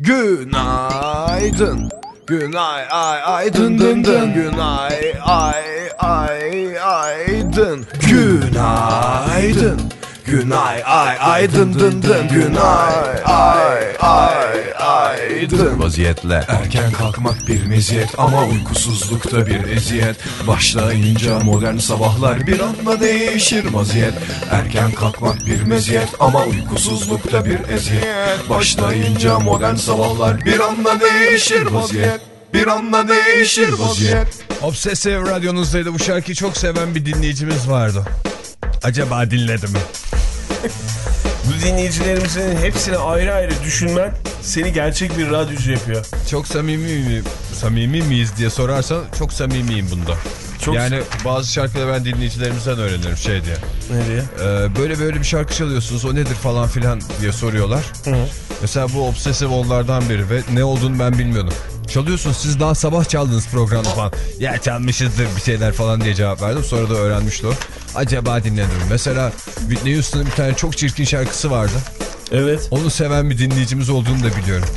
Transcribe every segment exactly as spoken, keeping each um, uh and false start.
Günaydın. Günay ay ay dın dın dın. Günay ay ay ay dın. Günaydın. Günay ay ay dın dın dın. Günay ay ay ay dın. Vaziyetle erken kalkmak bir meziyet ama uykusuzlukta bir eziyet. Başlayınca modern sabahlar bir anda değişir vaziyet. Erken kalkmak bir meziyet ama uykusuzlukta bir eziyet. Başlayınca modern sabahlar bir anda değişir vaziyet. Bir anda değişir vaziyet. Obsesif radyonuzdaydı. Bu şarkıyı çok seven bir dinleyicimiz vardı. Acaba dinledi mi? Bu dinleyicilerimizin hepsini ayrı ayrı düşünmen seni gerçek bir radyocu yapıyor. Çok samimi mi, samimi miyiz diye sorarsan çok samimiyim bunda. Çok... Yani bazı şarkıları ben dinleyicilerimizden öğrenirim şey diye. Ne diye? Ee, böyle böyle bir şarkı çalıyorsunuz, o nedir falan filan diye soruyorlar. Hı hı. Mesela bu obsesif onlardan biri ve ne olduğunu ben bilmiyordum. Çalıyorsunuz, siz daha sabah çaldınız programda falan. Ya çalmışızdır bir şeyler falan diye cevap verdim. Sonra da öğrenmişti o. Acaba dinledim. Mesela Whitney Houston'ın bir tane çok çirkin şarkısı vardı. Evet. Onu seven bir dinleyicimiz olduğunu da biliyorum.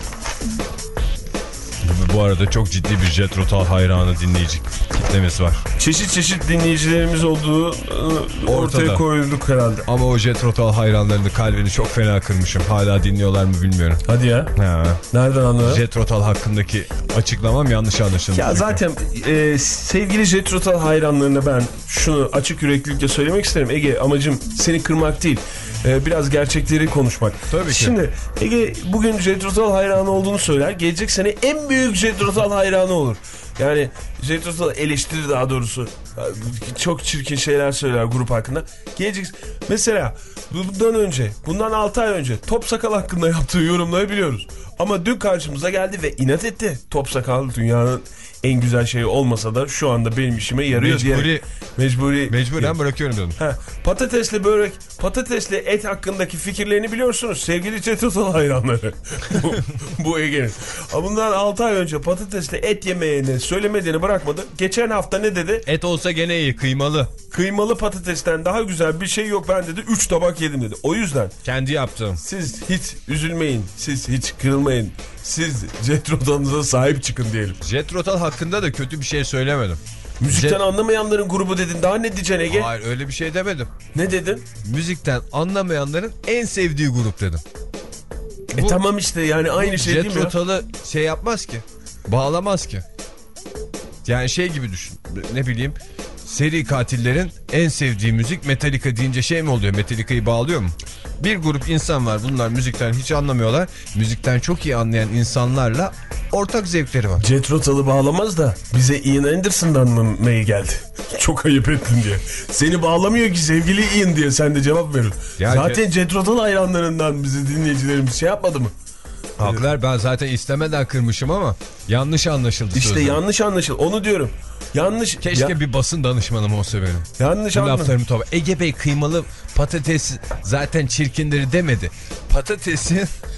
Bu arada çok ciddi bir Jethro Tull hayranı dinleyici kitlemiz var. Çeşit çeşit dinleyicilerimiz olduğu ortaya ortada koyulduk herhalde. Ama o Jethro Tull hayranlarının kalbini çok fena kırmışım. Hala dinliyorlar mı bilmiyorum. Hadi ya. Ha. Nereden anladın? Jethro Tull hakkındaki açıklamam yanlış anlaşıldı. Ya zaten e, sevgili Jethro Tull hayranlarına ben şunu açık yüreklilikle söylemek isterim. Ege, amacım seni kırmak değil. Biraz gerçekleri konuşmak. Tabii ki. Şimdi Ege bugün Jethro Tull hayranı olduğunu söyler. Gelecek sene en büyük Jethro Tull hayranı olur. Yani Jethro Tull eleştirir, daha doğrusu. Çok çirkin şeyler söyler grup hakkında. Gelecek mesela bundan önce, bundan altı ay önce Top Sakal hakkında yaptığı yorumları biliyoruz. Ama dün karşımıza geldi ve inat etti. Top Sakal dünyanın en güzel şeyi olmasa da şu anda benim işime yarıyor Mecburi. diye. Mecburi. Mecburen bırakıyorum dedim. Ha, patatesli börek, patatesli et hakkındaki fikirlerini biliyorsunuz sevgili Jethro Tull hayranları. bu, bu Ege'nin. Bundan altı ay önce patatesli et yemeğini söylemediğini bırakmadı. Geçen hafta ne dedi? Et olsa gene iyi, kıymalı. Kıymalı patatesten daha güzel bir şey yok ben dedi. Üç tabak yedim dedi. O yüzden. Kendi yaptım. Siz hiç üzülmeyin. Siz hiç kırılmayın. Siz Jethro Tull'unuza sahip çıkın diyelim. Jethro Tull hakkında da kötü bir şey söylemedim. Müzikten Jet... anlamayanların grubu dedin. Daha ne diyeceksin Ege? Hayır, öyle bir şey demedim. Ne dedin? Müzikten anlamayanların en sevdiği grup dedim. E bu, tamam işte yani aynı şey değil mi? Jethro Tull'ı şey yapmaz ki. Bağlamaz ki. Yani şey gibi düşün. Ne bileyim. Seri katillerin en sevdiği müzik Metallica deyince şey mi oluyor? Metallica'yı bağlıyor mu? Bir grup insan var. Bunlar müzikten hiç anlamıyorlar. Müzikten çok iyi anlayan insanlarla ortak zevkleri var. Jethro Tull'ı bağlamaz da bize Ian Anderson'dan mı mail geldi? Çok ayıp ettin diye. Seni bağlamıyor ki sevgili Ian diye sen de cevap verin. Ya zaten Ce... Jethro Tull hayranlarından bizi dinleyicilerimiz şey yapmadı mı? Haklar, ben zaten istemeden kırmışım ama yanlış anlaşıldı. İşte sözler. Yanlış anlaşıldı. Onu diyorum. Yanlış. Keşke ya... bir basın danışmanım olsa benim. Yanlış anlaşıldı. Ege Bey kıymalı patates zaten çirkinleri demedi. Patatesin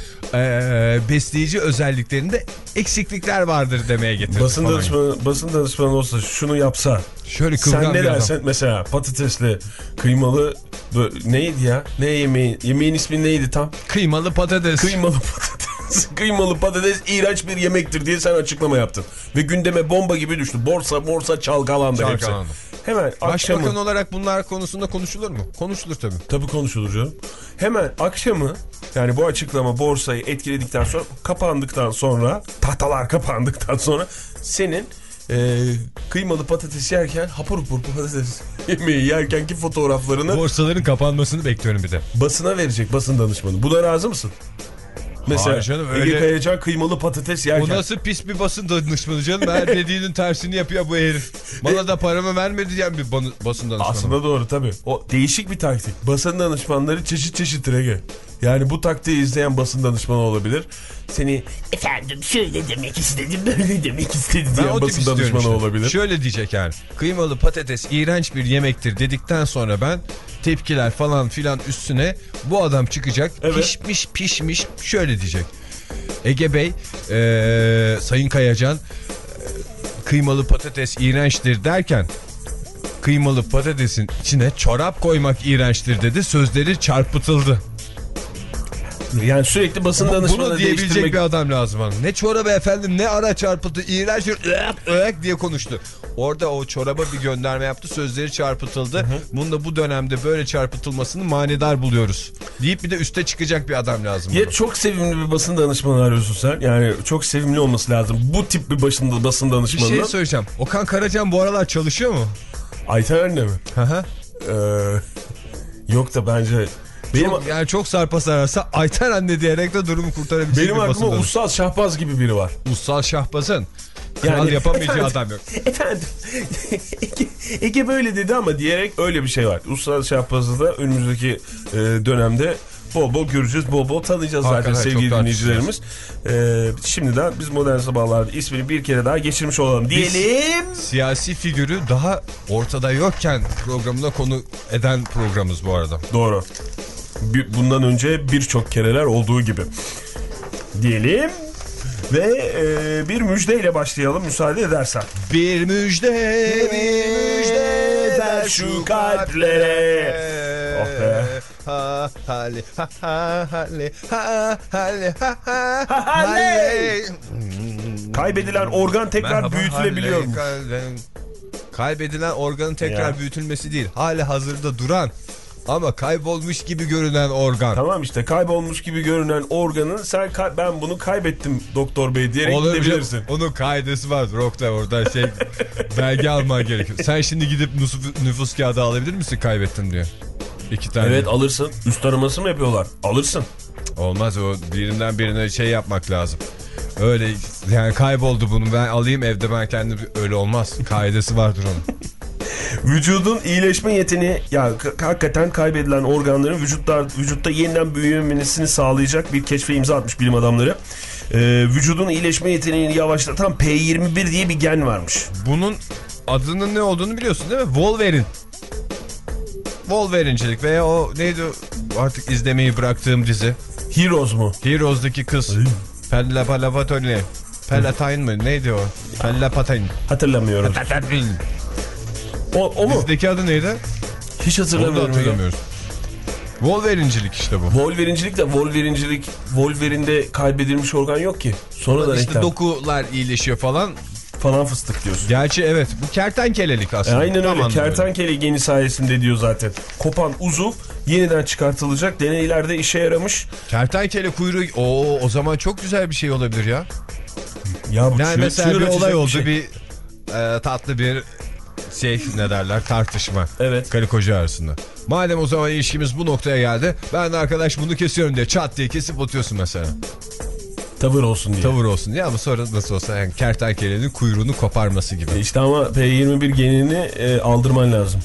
ee, besleyici özelliklerinde eksiklikler vardır demeye getirdi. Basın danışmanı, basın danışmanı olsa şunu yapsa. Şöyle sen ne dersen adam. Mesela patatesli kıymalı neydi ya? Ne yemeğin? Yemeğin ismi neydi tam? Kıymalı patates. Kıymalı patates. Kıymalı patates iğrenç bir yemektir diye sen açıklama yaptın. Ve gündeme bomba gibi düştü. Borsa borsa çalkalandı, çalkalandı. hepsi. Hemen Başbakan akşamı... olarak bunlar konusunda konuşulur mu? Konuşulur tabii. Tabii konuşulur canım. Hemen akşamı, yani bu açıklama borsayı etkiledikten sonra, kapandıktan sonra, tahtalar kapandıktan sonra senin e, kıymalı patates yerken, hapur hapur patates yemeği yerkenki fotoğraflarını... Borsaların kapanmasını bekliyorum bir de. Basına verecek, basın danışmanı. Buna razı mısın? Mesela canım, öyle... Ege Kayacan kıymalı patates yerken. O nasıl pis bir basın danışmanı canım. Her dediğinin tersini yapıyor bu herif. Bana da paramı vermedi diyen bir basın danışmanı. Aslında doğru tabii. O değişik bir taktik. Basın danışmanları çeşit çeşit Ege. Yani bu taktiği izleyen basın danışmanı olabilir. Seni efendim şöyle demek istedim, böyle demek istedim diyen basın danışmanı işte. olabilir. Şöyle diyecek yani. Kıymalı patates iğrenç bir yemektir dedikten sonra ben tepkiler falan filan üstüne bu adam çıkacak. Evet. Pişmiş pişmiş şöyle diyecek. Ege Bey, ee, Sayın Kayacan, kıymalı patates iğrençtir derken kıymalı patatesin içine çorap koymak iğrençtir dedi. Sözleri çarpıtıldı. Yani sürekli basın danışmanı Bunu diyebilecek değiştirmek... bir adam lazım bana. Ne çorabı efendim, ne ara çarpıtı, iğrenç bir ık ık diye konuştu. Orada o çoraba bir gönderme yaptı, sözleri çarpıtıldı. Hı hı. Bunu da bu dönemde böyle çarpıtılmasını manidar buluyoruz deyip bir de üste çıkacak bir adam lazım. Ya bana. çok sevimli bir basın danışmanı arıyorsun sen. Yani çok sevimli olması lazım. Bu tip bir basın, basın danışmanı. Bir şey söyleyeceğim. Okan Karacan bu aralar çalışıyor mu? Ayten anne mi? Hı hı. Ee, yok da bence... Benim, çok, yani çok sarpa sararsa Ayten anne diyerek de durumu kurtarabilecek benim bir basın aklıma danışmanı. Ussal Şahbaz gibi biri var. Ussal Şahbaz'ın kral Yani, yapamayacağı efendim, adam yok. Efendim Ege, Ege böyle dedi ama diyerek öyle bir şey var. Ussal Şahbaz'ı da önümüzdeki e, dönemde bol bol göreceğiz, bol bol tanıyacağız hakikaten zaten sevgili çok dinleyicilerimiz. Ee, şimdiden biz Modern Sabahlar'da ismini bir kere daha geçirmiş olalım diyelim. Biz siyasi figürü daha ortada yokken programına konu eden programımız bu arada. Doğru. Bir, bundan önce birçok kereler olduğu gibi diyelim. Ve e, bir müjdeyle başlayalım müsaade edersen. Bir müjde, bir müjde ver şu kalplere. Oh be. Ha hali ha ha hali ha hali ha ha hali. Kaybedilen organ tekrar Merhaba, büyütülebiliyor mu? hali. Kaybedilen organın tekrar Ya. büyütülmesi değil. Hali hazırda duran ama kaybolmuş gibi görünen organ. Tamam işte kaybolmuş gibi görünen organın sen ben bunu kaybettim doktor bey diyerek Olur, gidebilirsin. onun kaidesi vardır Oktay, orada şey belge alman gerekiyor. Sen şimdi gidip nüfus, nüfus kağıdı alabilir misin kaybettin diyor. İki tane. Evet alırsın. Üst araması mı yapıyorlar? Alırsın. Olmaz, o birinden birine şey yapmak lazım. Öyle yani kayboldu bunu ben alayım evde ben kendim, öyle olmaz. Kaidesi vardır onun. Vücudun iyileşme yeteneği ya hakikaten kaybedilen organların vücutta vücutta yeniden büyümesini sağlayacak bir keşfe imza atmış bilim adamları. Ee, vücudun iyileşme yeteneğini yavaşlatan P yirmi bir diye bir gen varmış. Bunun adının ne olduğunu biliyorsun değil mi? Wolverine. Wolverine'cilik veya o neydi artık izlemeyi bıraktığım dizi. Heroes mu? Heroes'daki kız. Pella Palavatone. Palatine mı? Neydi o? Pella Patine. Hatırlamıyorum. O, o mu? Dizideki adı neydi? Hiç Onu da hatırlamıyorum. hatırlamıyoruz. Wolverine'cilik işte bu. Wolverine'cilik de Wolverine'cilik Wolverine'de kaybedilmiş organ yok ki. Sonradan İşte eklen. dokular iyileşiyor falan. Falan fıstık diyorsun. Gerçi evet bu kertenkelelik aslında. E aynen öyle. Tamam, Kertenkele geni sayesinde diyor zaten. Kopan uzuv yeniden çıkartılacak. Deneylerde işe yaramış. Kertenkele kuyruğu o o zaman çok güzel bir şey olabilir ya. Ya bu Yani çığ- mesela çığır bir açacak olay oldu şey. bir e, tatlı bir şey ne derler tartışma. Evet. Karı koca arasında. Madem o zaman ilişkimiz bu noktaya geldi, ben de arkadaş bunu kesiyorum diye çat diye kesip atıyorsun mesela. Tavır olsun diye. Tavır olsun diye ama sonra nasıl olsa yani kertenkelenin kuyruğunu koparması gibi. E İşte ama P yirmi bir genini e, aldırman lazım.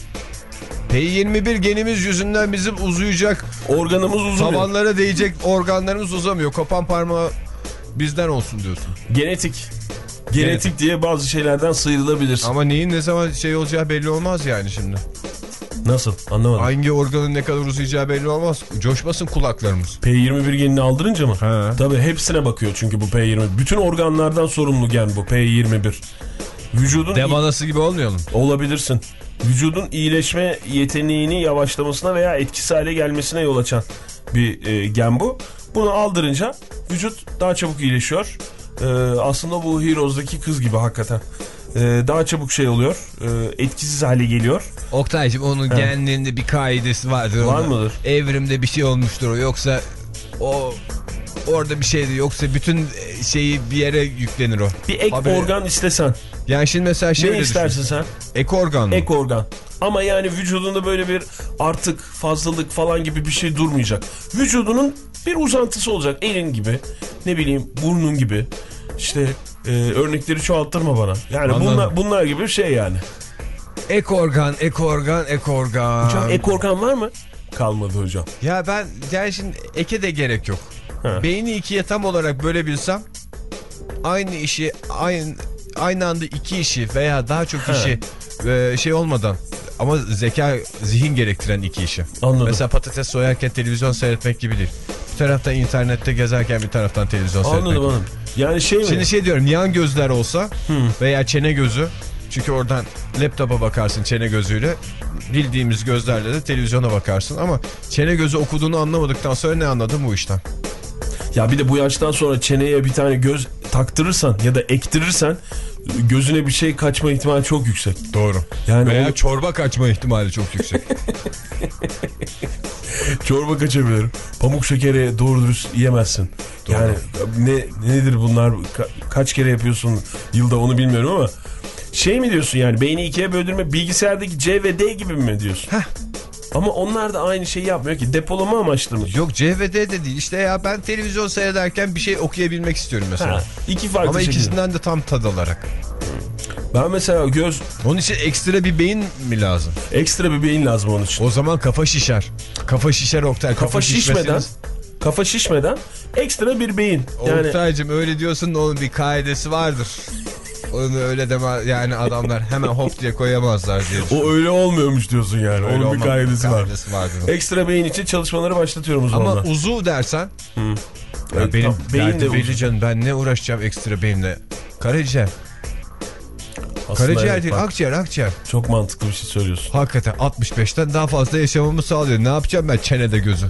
P yirmi bir genimiz yüzünden bizim uzayacak, Organımız uzun. tabanlara değecek organlarımız uzamıyor. Kopan parmağı bizden olsun diyorsun. Genetik. Genetik diye bazı şeylerden sıyrılabilirsin. Ama neyin ne zaman şey olacağı belli olmaz yani şimdi. Nasıl? Anlamadım. Hangi organın ne kadar uzayacağı belli olmaz. Coşmasın kulaklarımız. P yirmi bir genini aldırınca mı? He. Tabii hepsine bakıyor çünkü bu P yirmi bir. Bütün organlardan sorumlu gen bu P yirmi bir. Vücudun Dev anası gibi olmayalım. olabilirsin. Vücudun iyileşme yeteneğini yavaşlamasına veya etkisiz hale gelmesine yol açan bir e, gen bu. Bunu aldırınca vücut daha çabuk iyileşiyor. E, aslında bu Heroes'daki kız gibi hakikaten. E, daha çabuk şey oluyor. E, etkisiz hale geliyor. Oktay'cığım onun He. genlerinde bir kaidesi vardır. Var onun. mıdır? Evrimde bir şey olmuştur o. Yoksa o orada bir şeydi. Yoksa bütün şeyi bir yere yüklenir o. Bir ek Haberi- organ istesen. Yani şimdi mesela şöyle Ne istersin düşün. sen? Ek organ mı? Ek organ. Ama yani vücudunda böyle bir artık fazlalık falan gibi bir şey durmayacak. Vücudunun bir uzantısı olacak. Elin gibi, ne bileyim burnun gibi. İşte e, örnekleri çoğalttırma bana. Yani Anladım. bunlar, bunlar gibi bir şey yani. Ek organ, ek organ, ek organ. Hocam ek organ var mı? Kalmadı hocam. Ya ben yani şimdi eke de gerek yok. Ha. Beyni ikiye tam olarak bölebilsem aynı işi aynı aynı anda iki işi veya daha çok işi e, şey olmadan ama zeka zihin gerektiren iki işi. Anladım. Mesela patates soyarken televizyon seyretmek gibi değil. Bir taraftan internette gezerken bir taraftan televizyon seyretmek. Anladım anladım. Yani şey mi? Şimdi şey diyorum, yan gözler olsa veya çene gözü. Çünkü oradan laptopa bakarsın çene gözüyle. Bildiğimiz gözlerle de televizyona bakarsın. Ama çene gözü okuduğunu anlamadıktan sonra ne anladın bu işten? Ya bir de bu yaştan sonra çeneye bir tane göz taktırırsan ya da ektirirsen gözüne bir şey kaçma ihtimali çok yüksek. Doğru. Yani Veya onu... çorba kaçma ihtimali çok yüksek. Çorba kaçabilir. Pamuk şekeri doğru dürüst yiyemezsin. Doğru. Yani ne nedir bunlar? Ka- kaç kere yapıyorsun yılda onu bilmiyorum ama şey mi diyorsun yani beyni ikiye böldürme bilgisayardaki C ve D gibi mi diyorsun? Heh. Ama onlar da aynı şeyi yapmıyor ki. Depolama amaçlı mı? Yok C ve D de değil. İşte ya ben televizyon seyrederken bir şey okuyabilmek istiyorum mesela. Ha, iki farklı ama şekilde. ikisinden de tam tad alarak. Ben mesela göz... Onun için ekstra bir beyin mi lazım? Ekstra bir beyin lazım onun için. O zaman kafa şişer. Kafa şişer Oktay. Kafa, kafa şişmeden... şişmesiniz. Kafa şişmeden ekstra bir beyin. Yani... Oktay'cım öyle diyorsun da onun bir kaidesi vardır. Onu öyle deme yani adamlar hemen hop diye koyamazlar diye. O öyle olmuyormuş diyorsun yani. Öyle onun bir kaidesi, kaidesi var. Vardır. Ekstra beyin için çalışmaları başlatıyorum o zaman. Ama uzuv dersen. Hı. Ya evet, benim beyin de belli canım, ben ne uğraşacağım ekstra beyinle. Karaciğer. Aslında Karaciğer evet, değil bak, akciğer akciğer. Çok mantıklı bir şey söylüyorsun. Hakikaten altmış beşten daha fazla yaşamamı sağlıyor. Ne yapacağım ben çenede gözü?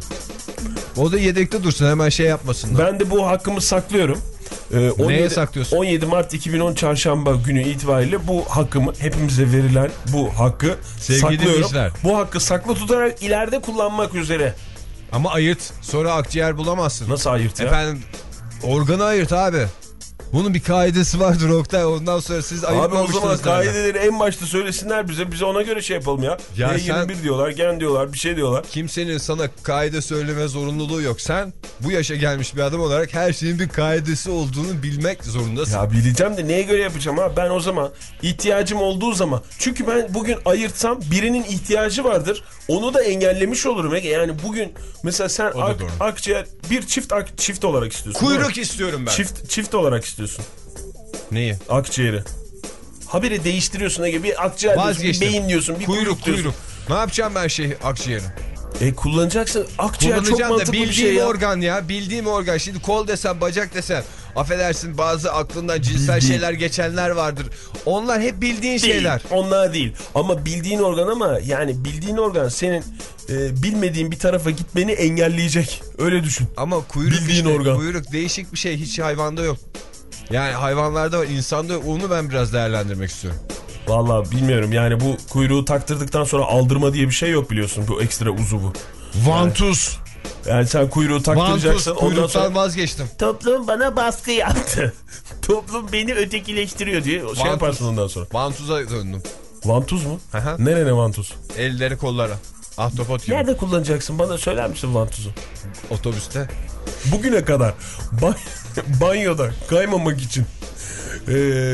O da yedekte dursun, hemen şey yapmasınlar. Ben de bu hakkımı saklıyorum. Ee, on yedi, Neye saklıyorsun? on yedi Mart iki bin on çarşamba günü itibariyle bu hakkımı, hepimize verilen bu hakkı sevgili saklıyorum. dinleyiciler. Bu hakkı saklı tutarak ileride kullanmak üzere. Ama ayırt, sonra akciğer bulamazsın. Nasıl ayırt ya? Efendim organı ayırt abi. Bunun bir kaidesi vardır Oktay. Ondan sonra siz ayırtmamışsınız. Abi o zaman kaideleri en başta söylesinler bize. Bize ona göre şey yapalım ya. Ya E yirmi bir sen... diyorlar, gen diyorlar, bir şey diyorlar. Kimsenin sana kaide söyleme zorunluluğu yok. Sen bu yaşa gelmiş bir adam olarak her şeyin bir kaidesi olduğunu bilmek zorundasın. Ya bileceğim de neye göre yapacağım ha? Ben o zaman ihtiyacım olduğu zaman. Çünkü ben bugün ayırtsam birinin ihtiyacı vardır. Onu da engellemiş olurum. Yani bugün mesela sen ak, akciğer bir çift ak, çift olarak istiyorsun. Kuyruk istiyorum ben. Çift çift olarak istiyorsun. Neyi? Akciğeri. Haberi değiştiriyorsun Ege. Bir akciğer diyorsun, bir beyin diyorsun, bir kuyruk, kuyruk diyorsun. Kuyruk. Ne yapacağım ben şey akciğeri? E kullanacaksın. Akciğer çok mantıklı bir şey ya. organ ya. Bildiğim organ. Şimdi kol desem, bacak desem. Affedersin, bazı aklından cinsel bildiğin şeyler geçenler vardır. Onlar hep bildiğin değil, şeyler. Onlar değil. Ama bildiğin organ, ama yani bildiğin organ senin e, bilmediğin bir tarafa gitmeni engelleyecek. Öyle düşün. Ama kuyruk bildiğin işte, organ. Kuyruk değişik bir şey. Hiç hayvanda yok. Yani hayvanlarda var, insanda yok. Onu ben biraz değerlendirmek istiyorum. Vallahi bilmiyorum. Yani bu kuyruğu taktırdıktan sonra aldırma diye bir şey yok biliyorsun. Bu ekstra uzuvu. Vantuz. Yani, yani sen kuyruğu taktıracaksın. Vantuz. Kuyruktan sonra... vazgeçtim. Toplum bana baskı yaptı. Toplum beni ötekileştiriyor diye şey Vantuz. Yaparsın ondan sonra. Vantuza döndüm. Vantuz mu? Aha. Nereye vantuz? Elleri kollara. Ahtapot gibi. Nerede kullanacaksın? Bana söyler misin vantuzu? Otobüste. Bugüne kadar ba banyoda kaymamak için ee,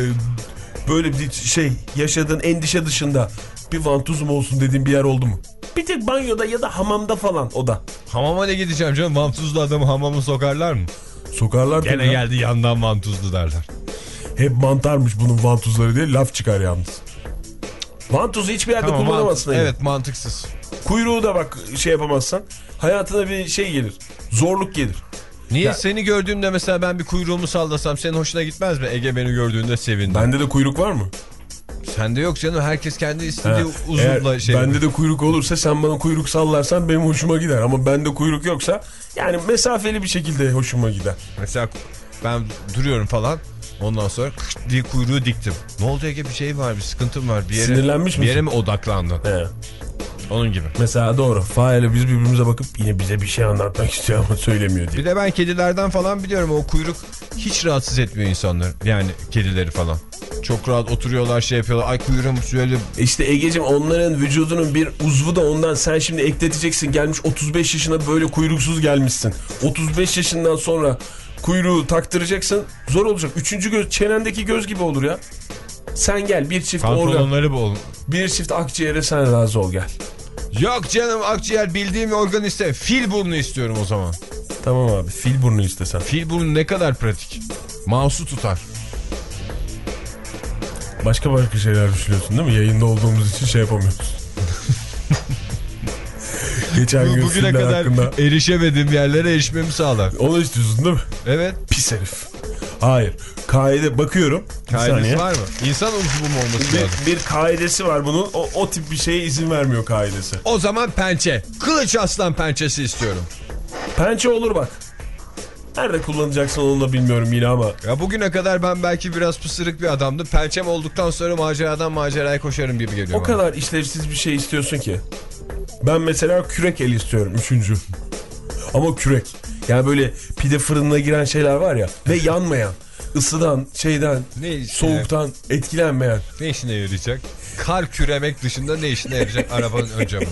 böyle bir şey yaşadığın endişe dışında bir vantuzum olsun dediğin bir yer oldu mu? Bir tek banyoda ya da hamamda falan o da. Hamama ne gideceğim canım? Vantuzlu adamı hamama sokarlar mı? Sokarlar. Gene geldi yandan vantuzlu derler. Hep mantarmış bunun vantuzları diye laf çıkar yalnız. Vantuzu hiçbir yerde tamam, kullanamazsın. Evet yani. Mantıksız. Kuyruğu da bak şey yapamazsan hayatına bir şey gelir. Zorluk gelir. Niye? Ya, seni gördüğümde mesela ben bir kuyruğumu sallasam senin hoşuna gitmez mi? Ege beni gördüğünde sevindi. Bende de kuyruk var mı? Sende yok canım. Herkes kendi istediği uzunla şey. Bende de kuyruk olursa sen bana kuyruk sallarsan benim hoşuma gider. Ama bende kuyruk yoksa yani mesafeli bir şekilde hoşuma gider. Mesela ben duruyorum falan. Ondan sonra kış diye kuyruğu diktim. Ne oldu Ege, bir şey var, bir sıkıntım var. Bir yere, sinirlenmiş misin? Bir yere mi odaklandın? He. Onun gibi. Mesela doğru. Fahir'le biz birbirimize bakıp yine bize bir şey anlatmak istiyor ama söylemiyor diye. Bir de ben kedilerden falan biliyorum, o kuyruk hiç rahatsız etmiyor insanları. Yani kedileri falan. Çok rahat oturuyorlar, şey yapıyorlar. Ay kuyruğum şöyle. İşte Ege'cim onların vücudunun bir uzvu da ondan, sen şimdi ekleteceksin, gelmiş otuz beş yaşına böyle kuyruksuz gelmişsin. otuz beş yaşından sonra kuyruğu taktıracaksın, zor olacak. Üçüncü göz çenendeki göz gibi olur ya. Sen gel bir çift organ. Bu bir çift akciğere sen razı ol gel. Yok canım, akciğer bildiğim organ iste. Fil burnu istiyorum o zaman. Tamam abi, fil burnu istesen. Fil burnu ne kadar pratik. Mouse'u tutar. Başka başka şeyler düşünüyorsun değil mi? Yayında olduğumuz için şey yapamıyoruz. Geçen gün bugüne kadar hakkında... erişemediğim yerlere erişmemi sağlar. Onu istiyorsun değil mi? Evet. Pis herif. Hayır. Kaide bakıyorum. Kaidesi var mı? İnsan uzvu mu olması bir, lazım? Bir kaidesi var bunun. O, o tip bir şeye izin vermiyor kaidesi. O zaman pençe. Kılıç aslan pençesi istiyorum. Pençe olur bak. Nerede kullanacaksın onu da bilmiyorum yine ama. Ya bugüne kadar ben belki biraz pısırık bir adamdım. Pençem olduktan sonra maceradan maceraya koşarım gibi geliyor O bana. kadar işlevsiz bir şey istiyorsun ki. Ben mesela kürek el istiyorum üçüncü. Ama kürek. Yani böyle pide fırınına giren şeyler var ya ve yanmayan, ısıdan, şeyden, Ne soğuktan etkilenmeyen. Ne işine yarayacak? Kar küremek dışında ne işine yarayacak arabanın ön camında?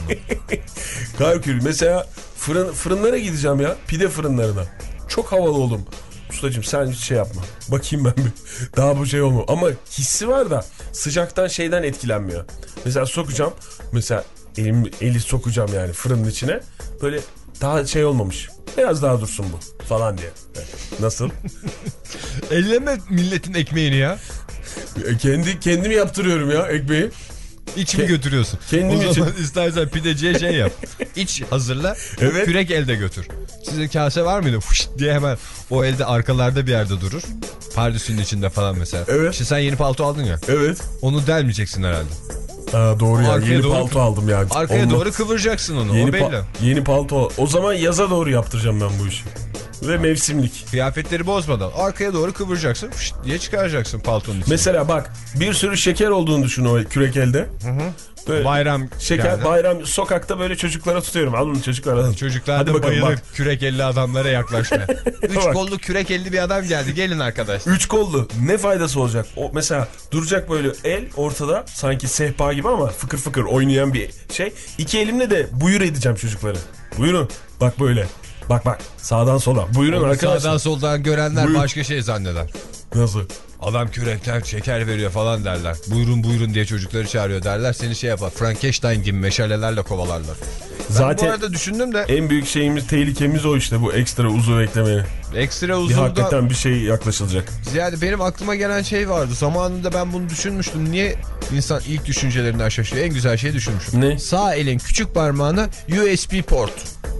Kar kürü. Mesela fırın, fırınlara gideceğim ya. Pide fırınlarına. Çok havalı oldum. Ustacığım sen hiç şey yapma. Bakayım ben bir. Daha bu şey olmuyor. Ama hissi var da sıcaktan şeyden etkilenmiyor. Mesela sokacağım. Mesela elim, eli sokacağım yani fırının içine. Böyle daha şey olmamış. Biraz daha dursun bu falan diye. Nasıl? Elleme milletin ekmeğini ya. Kendi kendimi yaptırıyorum ya ekmeği. İç mi götürüyorsun? Kendim o için. zaman istersen pideciye şey yap. İç hazırla. Evet. Kürek elde götür. Sizin kase var mıydı? Fışt diye hemen o elde arkalarda bir yerde durur. Pardüsünün içinde falan mesela. Evet. İşte sen yeni palto aldın ya. Evet. Onu delmeyeceksin herhalde. Aa, doğru ya. Arkaya Yeni doğru palto kı- aldım ya. Arkaya Onunla- doğru kıvıracaksın onu. Yeni, o belli. pa- yeni palto. O zaman yaza doğru yaptıracağım ben bu işi. Ve mevsimlik. Kıyafetleri bozmadan arkaya doğru kıvıracaksın. Fışt diye çıkaracaksın paltonun içine. Mesela bak bir sürü şeker olduğunu düşün o kürek elde. Hı hı. Böyle Bayram şeker geldi. bayram sokakta böyle çocuklara tutuyorum. Alın çocuklar alın. Çocuklar Hadi da bakalım, bayılır bak. kürek elli adamlara yaklaşmaya. Üç Bak. kollu kürek elli bir adam geldi. Gelin arkadaşlar. Üç kollu ne faydası olacak? O mesela duracak böyle el ortada sanki sehpa gibi ama fıkır fıkır oynayan bir şey. İki elimle de buyur edeceğim çocukları. Buyurun bak böyle. Bak bak sağdan sola. Buyurun Onu arkadaşlar. sağdan soldan görenler Buyur. başka şey zanneder. Nasıl? Adam kürekten şeker veriyor falan derler. Buyurun buyurun diye çocukları çağırıyor derler. Seni şey yapar. Frankenstein gibi meşalelerle kovalarlar. Ben Zaten bu arada düşündüm de en büyük şeyimiz tehlikemiz o işte bu ekstra uzuv eklemeye. ekstra Bir uzundan hakikaten bir şey yaklaşılacak. ziyade benim aklıma gelen şey vardı. Zamanında ben bunu düşünmüştüm. Niye insan ilk düşüncelerinden şaşıyor? En güzel şeyi düşünmüşüm. Ne? Sağ elin küçük parmağına U S B port.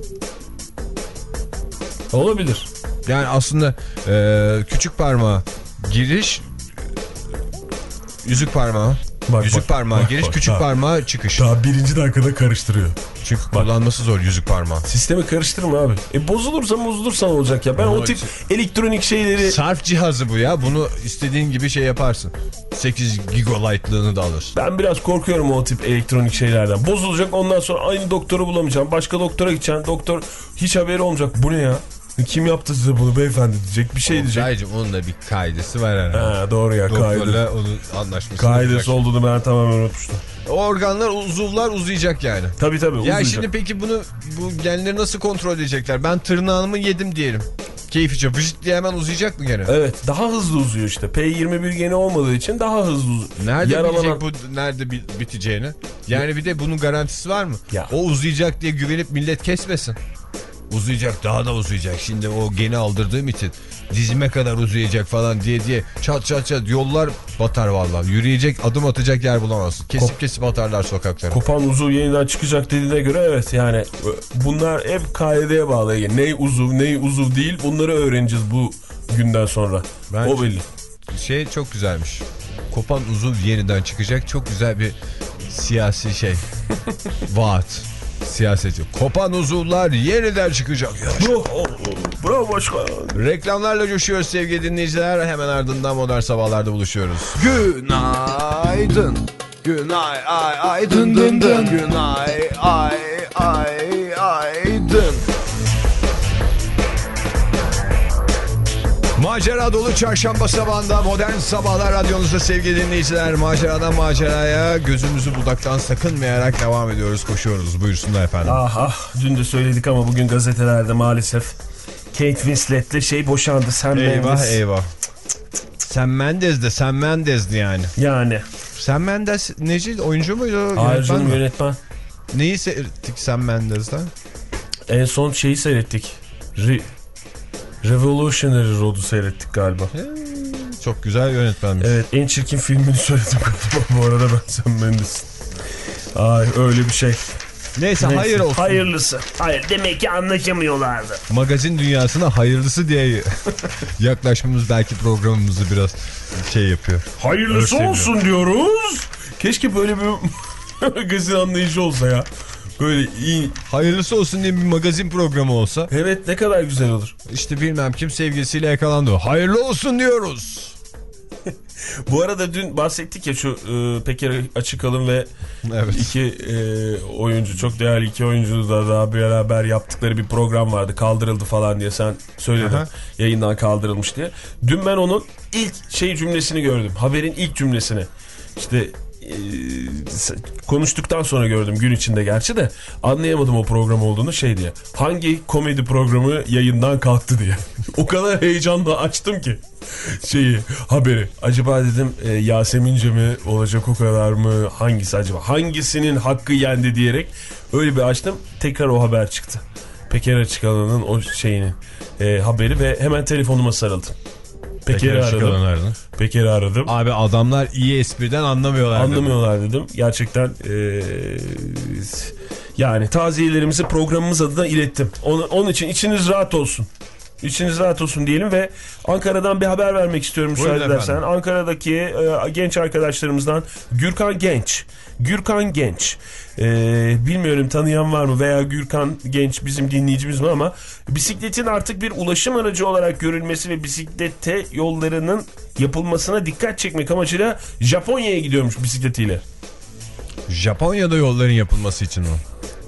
Olabilir. Yani aslında e, küçük parmağı giriş, yüzük parmağı. Bak, yüzük bak, parmağı bak, giriş, bak, küçük bak. parmağı çıkış. Daha birinci dakikada karıştırıyor. Çünkü kullanması zor yüzük parmağı. Sistemi karıştırma abi. E bozulursa bozulursa olacak ya. Ben Ama o tip için- elektronik şeyleri... Sarf cihazı bu ya. Bunu istediğin gibi şey yaparsın. sekiz gigabaytlığını da alırsın. Ben biraz korkuyorum o tip elektronik şeylerden. Bozulacak ondan sonra aynı doktoru bulamayacağım. Başka doktora gideceksin. Doktor hiç haberi olmayacak. Bu ne ya? Kim yaptı size bunu beyefendi diyecek. Bir şey diyecek. Sadece onun da bir kaidesi var herhalde. Ha, doğru ya kaydı. Doktorla onun anlaşması. Kaidesi olduğunu ben tamamen unutmuştum. Organlar, uzuvlar uzayacak yani. Tabii tabii Ya uzayacak. şimdi peki bunu bu genleri nasıl kontrol edecekler? Ben tırnağımı yedim diyelim. Keyfice vıcık diye hemen uzayacak mı gene? Evet daha hızlı uzuyor işte. P yirmi bir geni olmadığı için daha hızlı uzuyor. Nerede Yaralanan... bilecek bu nerede bi- biteceğini? Yani bir de bunun garantisi var mı? Ya. O uzayacak diye güvenip millet kesmesin. Uzayacak, daha da uzayacak. Şimdi o geni aldırdığım için dizime kadar uzayacak falan diye diye çat çat çat yollar batar vallahi. Yürüyecek, adım atacak yer bulamazsın. Kesip Kop- kesip atarlar sokaklara. Kopan uzuv yeniden çıkacak dediğine göre evet yani bunlar hep kaideye bağlı. Ney uzuv ney uzuv değil bunları öğreneceğiz bu günden sonra. Bence- O belli. Şey çok güzelmiş. Kopan uzuv yeniden çıkacak. Çok güzel bir siyasi şey. Vaat. Siyasetçi. Kopan uzuvlar yeniden çıkacak. Ya. Bravo, bravo başkan. Reklamlarla coşuyoruz sevgili dinleyiciler. Hemen ardından Modern Sabahlar'da buluşuyoruz. Günaydın. Günay ay ay dın dın dın. Günay ay ay ay dın. Macera dolu çarşamba sabahında Modern Sabahlar radyonuzda sevgili dinleyiciler. Maceradan maceraya gözümüzü budaktan sakınmayarak devam ediyoruz. Koşuyoruz. Buyursunlar efendim. Ah ah dün de söyledik ama bugün gazetelerde maalesef Kate Winslet'le şey boşandı. Sam Eyvah Mendes. eyvah. Sam Mendes de Sam Mendes'di yani. Yani. Sam Mendes neci oyuncu muydu? Hayır Yönetmen canım mi? yönetmen. Neyi seyrettik Sam Mendes'ten? En son şeyi seyrettik. Re Revolutionary Road'u seyrettik galiba. Çok güzel yönetmenmiş. Evet en çirkin filmini söyledim bu arada ben Sam Mendes. Ay öyle bir şey. Neyse, Neyse, hayır olsun. Hayırlısı. Hayır demek ki anlaşamıyorlardı. Magazin dünyasına hayırlısı diye yaklaşmamız belki programımızı biraz şey yapıyor. Hayırlısı Öyle olsun diyoruz. Keşke böyle bir magazin anlayışı olsa ya. Böyle iyi. Hayırlısı olsun diye bir magazin programı olsa. Evet, ne kadar güzel olur. İşte bilmem kim sevgilisiyle yakalandı. Hayırlı olsun diyoruz. Bu arada dün bahsettik ya şu e, Peker Açıkalın ve evet. iki e, oyuncu, çok değerli iki oyuncu da daha beraber yaptıkları bir program vardı. Kaldırıldı falan diye sen söyledin. Aha. Yayından kaldırılmış diye. Dün ben onun ilk şey cümlesini gördüm. Haberin ilk cümlesini. İşte e, konuştuktan sonra gördüm gün içinde gerçi de anlayamadım o program olduğunu şey diye. Hangi komedi programı yayından kalktı diye. O kadar heyecanla açtım ki şeyi, haberi. Acaba dedim e, Yasemince mi olacak o kadar mı, hangisi acaba, hangisinin hakkı yendi diyerek öyle bir açtım, tekrar o haber çıktı. Peker Açıkalı'nın o şeyini e, haberi ve hemen telefonuma sarıldım. Peker'i aradım. Peker'i aradım. Abi adamlar iyi espriden anlamıyorlar. Anlamıyorlar dedim. dedim. Gerçekten e, yani taziyelerimizi programımız adına ilettim. Onun, onun için içiniz rahat olsun. İçiniz rahat olsun diyelim ve Ankara'dan bir haber vermek istiyorum müsaade edersen. Ankara'daki e, genç arkadaşlarımızdan Gürkan Genç. Gürkan Genç. E, bilmiyorum tanıyan var mı veya Gürkan Genç bizim dinleyicimiz mi ama bisikletin artık bir ulaşım aracı olarak görülmesi ve bisiklette yollarının yapılmasına dikkat çekmek amacıyla Japonya'ya gidiyormuş bisikletiyle. Japonya'da yolların yapılması için o.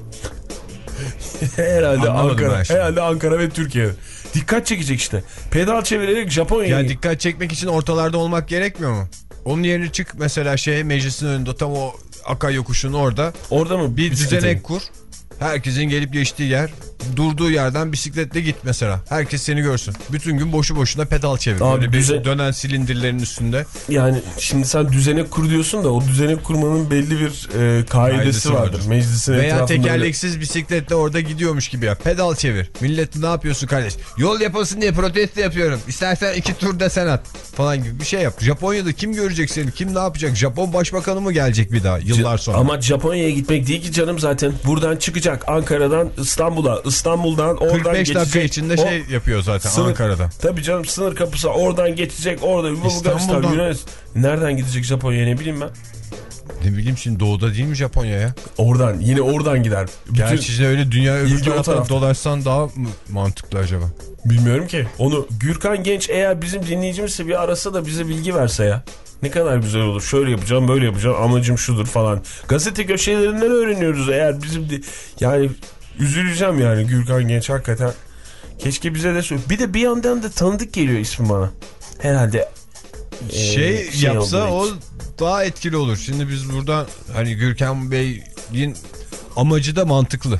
herhalde Ankara, herhalde Ankara ve Türkiye. Dikkat çekecek işte. Pedal çevirerek Japonya'ya... Yani dikkat çekmek için ortalarda olmak gerekmiyor mu? Onun yerine çık mesela şey meclisin önünde tam o Akay yokuşunun orada. Orada mı? Bir düzenek kur. Herkesin gelip geçtiği yer. Durduğu yerden bisikletle git mesela. Herkes seni görsün. Bütün gün boşu boşuna pedal çevir. Abi, böyle düzen... bir dönen silindirlerin üstünde. Yani şimdi sen düzenek kur diyorsun da o düzenek kurmanın belli bir e, kaidesi vardır. vardır. Meclisin veya tekerleksiz öyle... bisikletle orada gidiyormuş gibi ya. Pedal çevir. Millet ne yapıyorsun kardeş? Yol yapılsın diye protesto yapıyorum. İstersen iki tur desen at falan gibi bir şey yap. Japonya'da kim görecek seni? Kim ne yapacak? Japon başbakanı mı gelecek bir daha yıllar sonra? Ama Japonya'ya gitmek değil ki canım zaten. Buradan çıkacak Ankara'dan İstanbul'a. İstanbul'dan oradan kırk beş geçecek. dakika içinde şey o, yapıyor zaten sınır, Ankara'da. Tabii canım sınır kapısı oradan geçecek orada. İstanbul'dan. Nereden gidecek Japonya'ya ne bileyim ben. Ne bileyim şimdi doğuda değil mi Japonya ya? Oradan yine oradan gider. Gerçi işte öyle dünya öbür taraftan dolaşsan daha mı mantıklı acaba? Bilmiyorum ki. Onu Gürkan Genç eğer bizim dinleyicimizse bir arasa da bize bilgi verse ya. Ne kadar güzel olur. Şöyle yapacağım, böyle yapacağım. Amacım şudur falan. Gazete köşelerinden öğreniyoruz eğer bizim de... Yani üzüleceğim yani Gürkan Genç hakikaten. Keşke bize de söyle. Bir de bir yandan da tanıdık geliyor ismi bana. Herhalde e, şey, şey yapsa o daha etkili olur. Şimdi biz buradan hani Gürkan Bey'in amacı da mantıklı.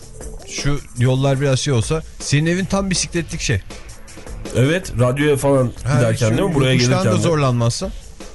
Şu yollar biraz şey olsa senin evin tam bisikletlik şey. Evet, radyoya falan ha, giderken değil mi? Buraya gelirken da zorlanmazsın.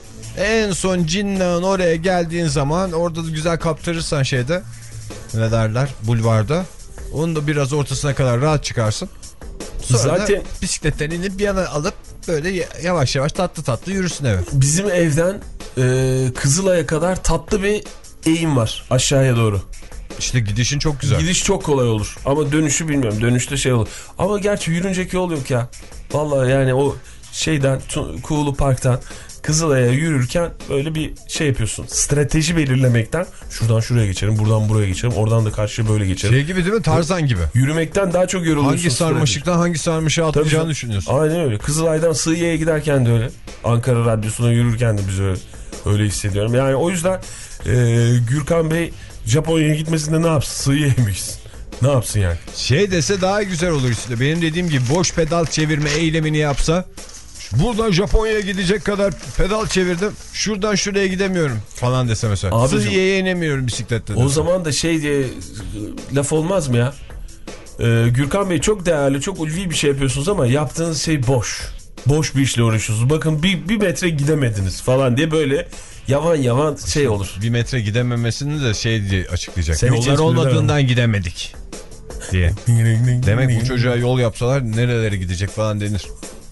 En son Cinna'nın oraya geldiğin zaman orada da güzel kaptırırsan şeyde ne derler bulvarda. Onu da biraz ortasına kadar rahat çıkarsın. Sonra zaten bisikletten inip bir yana alıp böyle yavaş yavaş tatlı tatlı yürürsün eve. Bizim evden e, Kızılay'a kadar tatlı bir eğim var aşağıya doğru. İşte gidişin çok güzel. Gidiş çok kolay olur ama dönüşü bilmiyorum. Dönüşte şey olur. Ama gerçi yürünecek yol yok ya. Vallahi yani o şeyden Kuğulu Park'tan Kızılay'a yürürken böyle bir şey yapıyorsun. Strateji belirlemekten şuradan şuraya geçerim, buradan buraya geçerim, oradan da karşıya böyle geçerim. Şey gibi değil mi? Tarzan gibi. Yürümekten daha çok yoruluyorsun. Hangi sarmaşıktan hangi sarmaşığa atlayacağını Tabii, düşünüyorsun. Aynen öyle. Kızılay'dan Sığıye'ye giderken de öyle. Ankara Radyosu'na yürürken de biz öyle, öyle hissediyorum. Yani o yüzden e, Gürkan Bey Japonya'ya gitmesinde ne yapsın? Sığıye'ye mi gitsin? Ne yapsın yani? Şey dese daha güzel olur işte. Benim dediğim gibi boş pedal çevirme eylemini yapsa. Buradan Japonya'ya gidecek kadar pedal çevirdim. Şuradan şuraya gidemiyorum falan dese mesela. Sığıye'ye inemiyorum bisikletle. O zaman da şey diye laf olmaz mı ya? Ee, Gürkan Bey çok değerli, çok ulvi bir şey yapıyorsunuz ama yaptığınız şey boş. Boş bir işle uğraşıyorsunuz. Bakın bir, bir metre gidemediniz falan diye böyle yavan yavan şey olur. Bir metre gidememesini de şey diye açıklayacak. Sen yollar olmadığından gidemedik diye. Demek bu çocuğa yol yapsalar nerelere gidecek falan denir.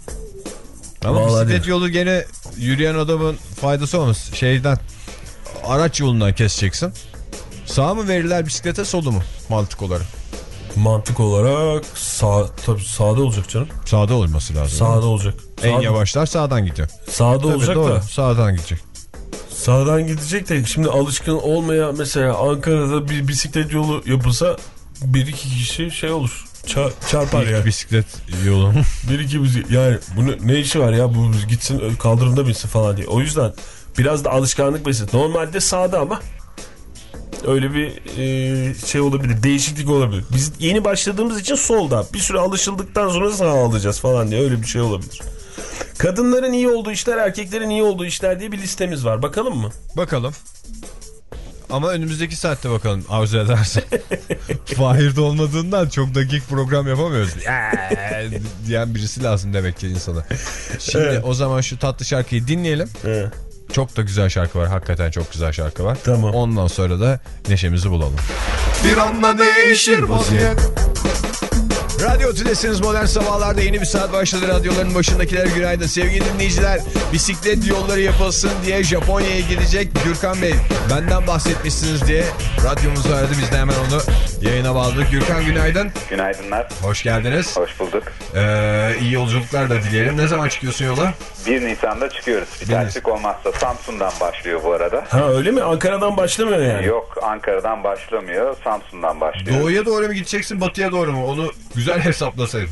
Ama vallahi bisiklet değil. Yolu gene yürüyen adamın faydası olmaz. Şeyden araç yolundan keseceksin. Sağ mı verirler bisiklete, solu mu mantık olarak? Mantık olarak sağ, tabii sağda olacak canım. Sağda olması lazım. Sağda olacak. En sağda. Yavaşlar sağdan gidiyor. Sağda tabii olacak doğru. da. Sağdan gidecek. Sağdan gidecek de şimdi alışkın olmaya mesela Ankara'da bir bisiklet yolu yapılsa bir iki kişi şey olur. Ça çarpar ya. Yani. Bisiklet yolu. Bir iki bisiklet. Yani bunu ne işi var ya bu gitsin kaldırımda binsin falan diye. O yüzden biraz da alışkanlık meselesi. Normalde sağda ama öyle bir e, şey olabilir. Değişiklik olabilir. Biz yeni başladığımız için solda. Bir süre alışıldıktan sonra sağa alacağız falan diye öyle bir şey olabilir. Kadınların iyi olduğu işler, erkeklerin iyi olduğu işler diye bir listemiz var. Bakalım mı? Bakalım. Ama önümüzdeki saatte bakalım arzu edersen. Fahir'de olmadığından çok dakik program yapamıyoruz. diyen birisi lazım demek ki insana. Şimdi evet. O zaman şu tatlı şarkıyı dinleyelim. Evet. Çok da güzel şarkı var. Hakikaten çok güzel şarkı var. Tamam. Ondan sonra da neşemizi bulalım. Bir anda değişir vaziyet. Radyo Tülesi'niz modern sabahlarda yeni bir saat başladı. Radyoların başındakilere günaydın. Sevgili dinleyiciler, bisiklet yolları yapılsın diye Japonya'ya gidecek Gürkan Bey. Benden bahsetmişsiniz diye radyomuzu aradı. Biz de hemen onu yayına bağladık. Gürkan günaydın. Günaydınlar. Hoş geldiniz. Hoş bulduk. Ee, iyi yolculuklar da dileyelim. Ne zaman çıkıyorsun yola? bir Nisan'da çıkıyoruz. Bir terslik olmazsa Samsun'dan başlıyor bu arada. Ha öyle mi? Ankara'dan başlamıyor yani. Yok, Ankara'dan başlamıyor. Samsun'dan başlıyor. Doğuya doğru mu gideceksin, batıya doğru mu? Onu güzel hesaplasaydım.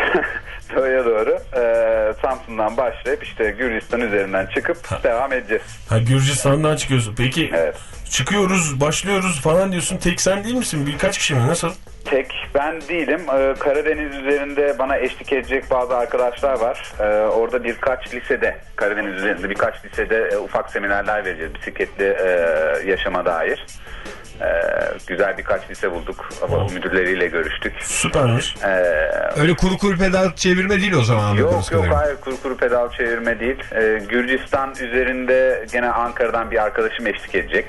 Doğuya doğru. Ee, Samsun'dan başlayıp işte Gürcistan üzerinden çıkıp ha. devam edeceğiz. Ha, Gürcistan'dan çıkıyorsun. Peki evet. Çıkıyoruz, başlıyoruz falan diyorsun. Tek sen değil misin? Birkaç kişi mi? Nasıl? Tek ben değilim. Ee, Karadeniz üzerinde bana eşlik edecek bazı arkadaşlar var. Ee, orada birkaç lisede, Karadeniz üzerinde birkaç lisede e, ufak seminerler vereceğiz. Bisikletli e, yaşama dair. Ee, güzel birkaç lise bulduk. Oh. Müdürleriyle görüştük. Süpermiş. Ee, Öyle kuru kuru pedal çevirme değil o zaman. Yok yok kadarıyla. Hayır kuru kuru pedal çevirme değil. Ee, Gürcistan üzerinde gene Ankara'dan bir arkadaşım eşlik edecek.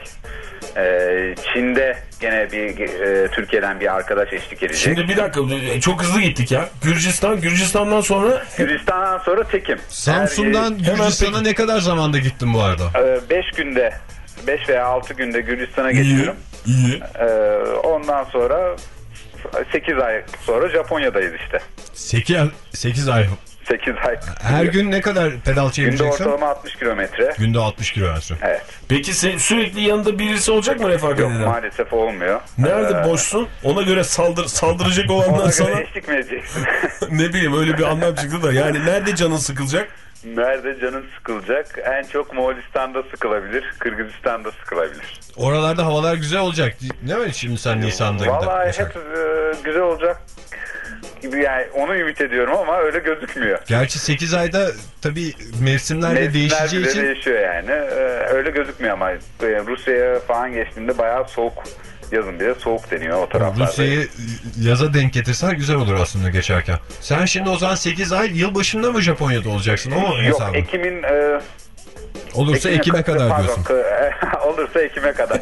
Ee, Çin'de gene bir e, Türkiye'den bir arkadaş eşlik edecek. Şimdi bir dakika çok hızlı gittik ya. Gürcistan, Gürcistan'dan sonra? Gürcistan'dan sonra tekim. Samsun'dan Her, Gürcistan'a ne kadar zamanda gittin bu arada? beş günde beş veya altı günde Gürcistan'a geçiyorum. İyi. iyi. Ee, ondan sonra sekiz ay sonra Japonya'dayız işte. sekiz ay. sekiz ay. Her gün ne kadar pedal çevireceksin? Günde ortalama altmış kilometre. Günde altmış kilometre. Evet. Peki sen, sürekli yanında birisi olacak mı refakat eden? Yok maalesef olmuyor. Nerede ee... boşsun? Ona göre saldır, saldıracak olandan Ona sana... Ona göre eşlik mi edeceksin? Ne bileyim öyle bir anlam çıktı da. Yani nerede canın sıkılacak? Nerede canın sıkılacak? En çok Moğolistan'da sıkılabilir, Kırgızistan'da sıkılabilir. Oralarda havalar güzel olacak değil mi şimdi sen Nisan'da? Vallahi hep e, güzel olacak gibi yani onu ümit ediyorum ama öyle gözükmüyor. Gerçi sekiz ayda tabii mevsimler de değişeceği için. değişiyor yani. Ee, öyle gözükmüyor ama Rusya'ya falan geçtiğinde bayağı soğuk. Yazın bile soğuk deniyor o taraflarda. Rusya'yı yaza denk getirsen güzel olur aslında geçerken. Sen şimdi o zaman sekiz ay yılbaşında mı Japonya'da olacaksın? O mu hesabı? Yok Ekim'in... E, olursa Ekim'e, Ekim'e kadar pardon, diyorsun. Olursa Ekim'e kadar.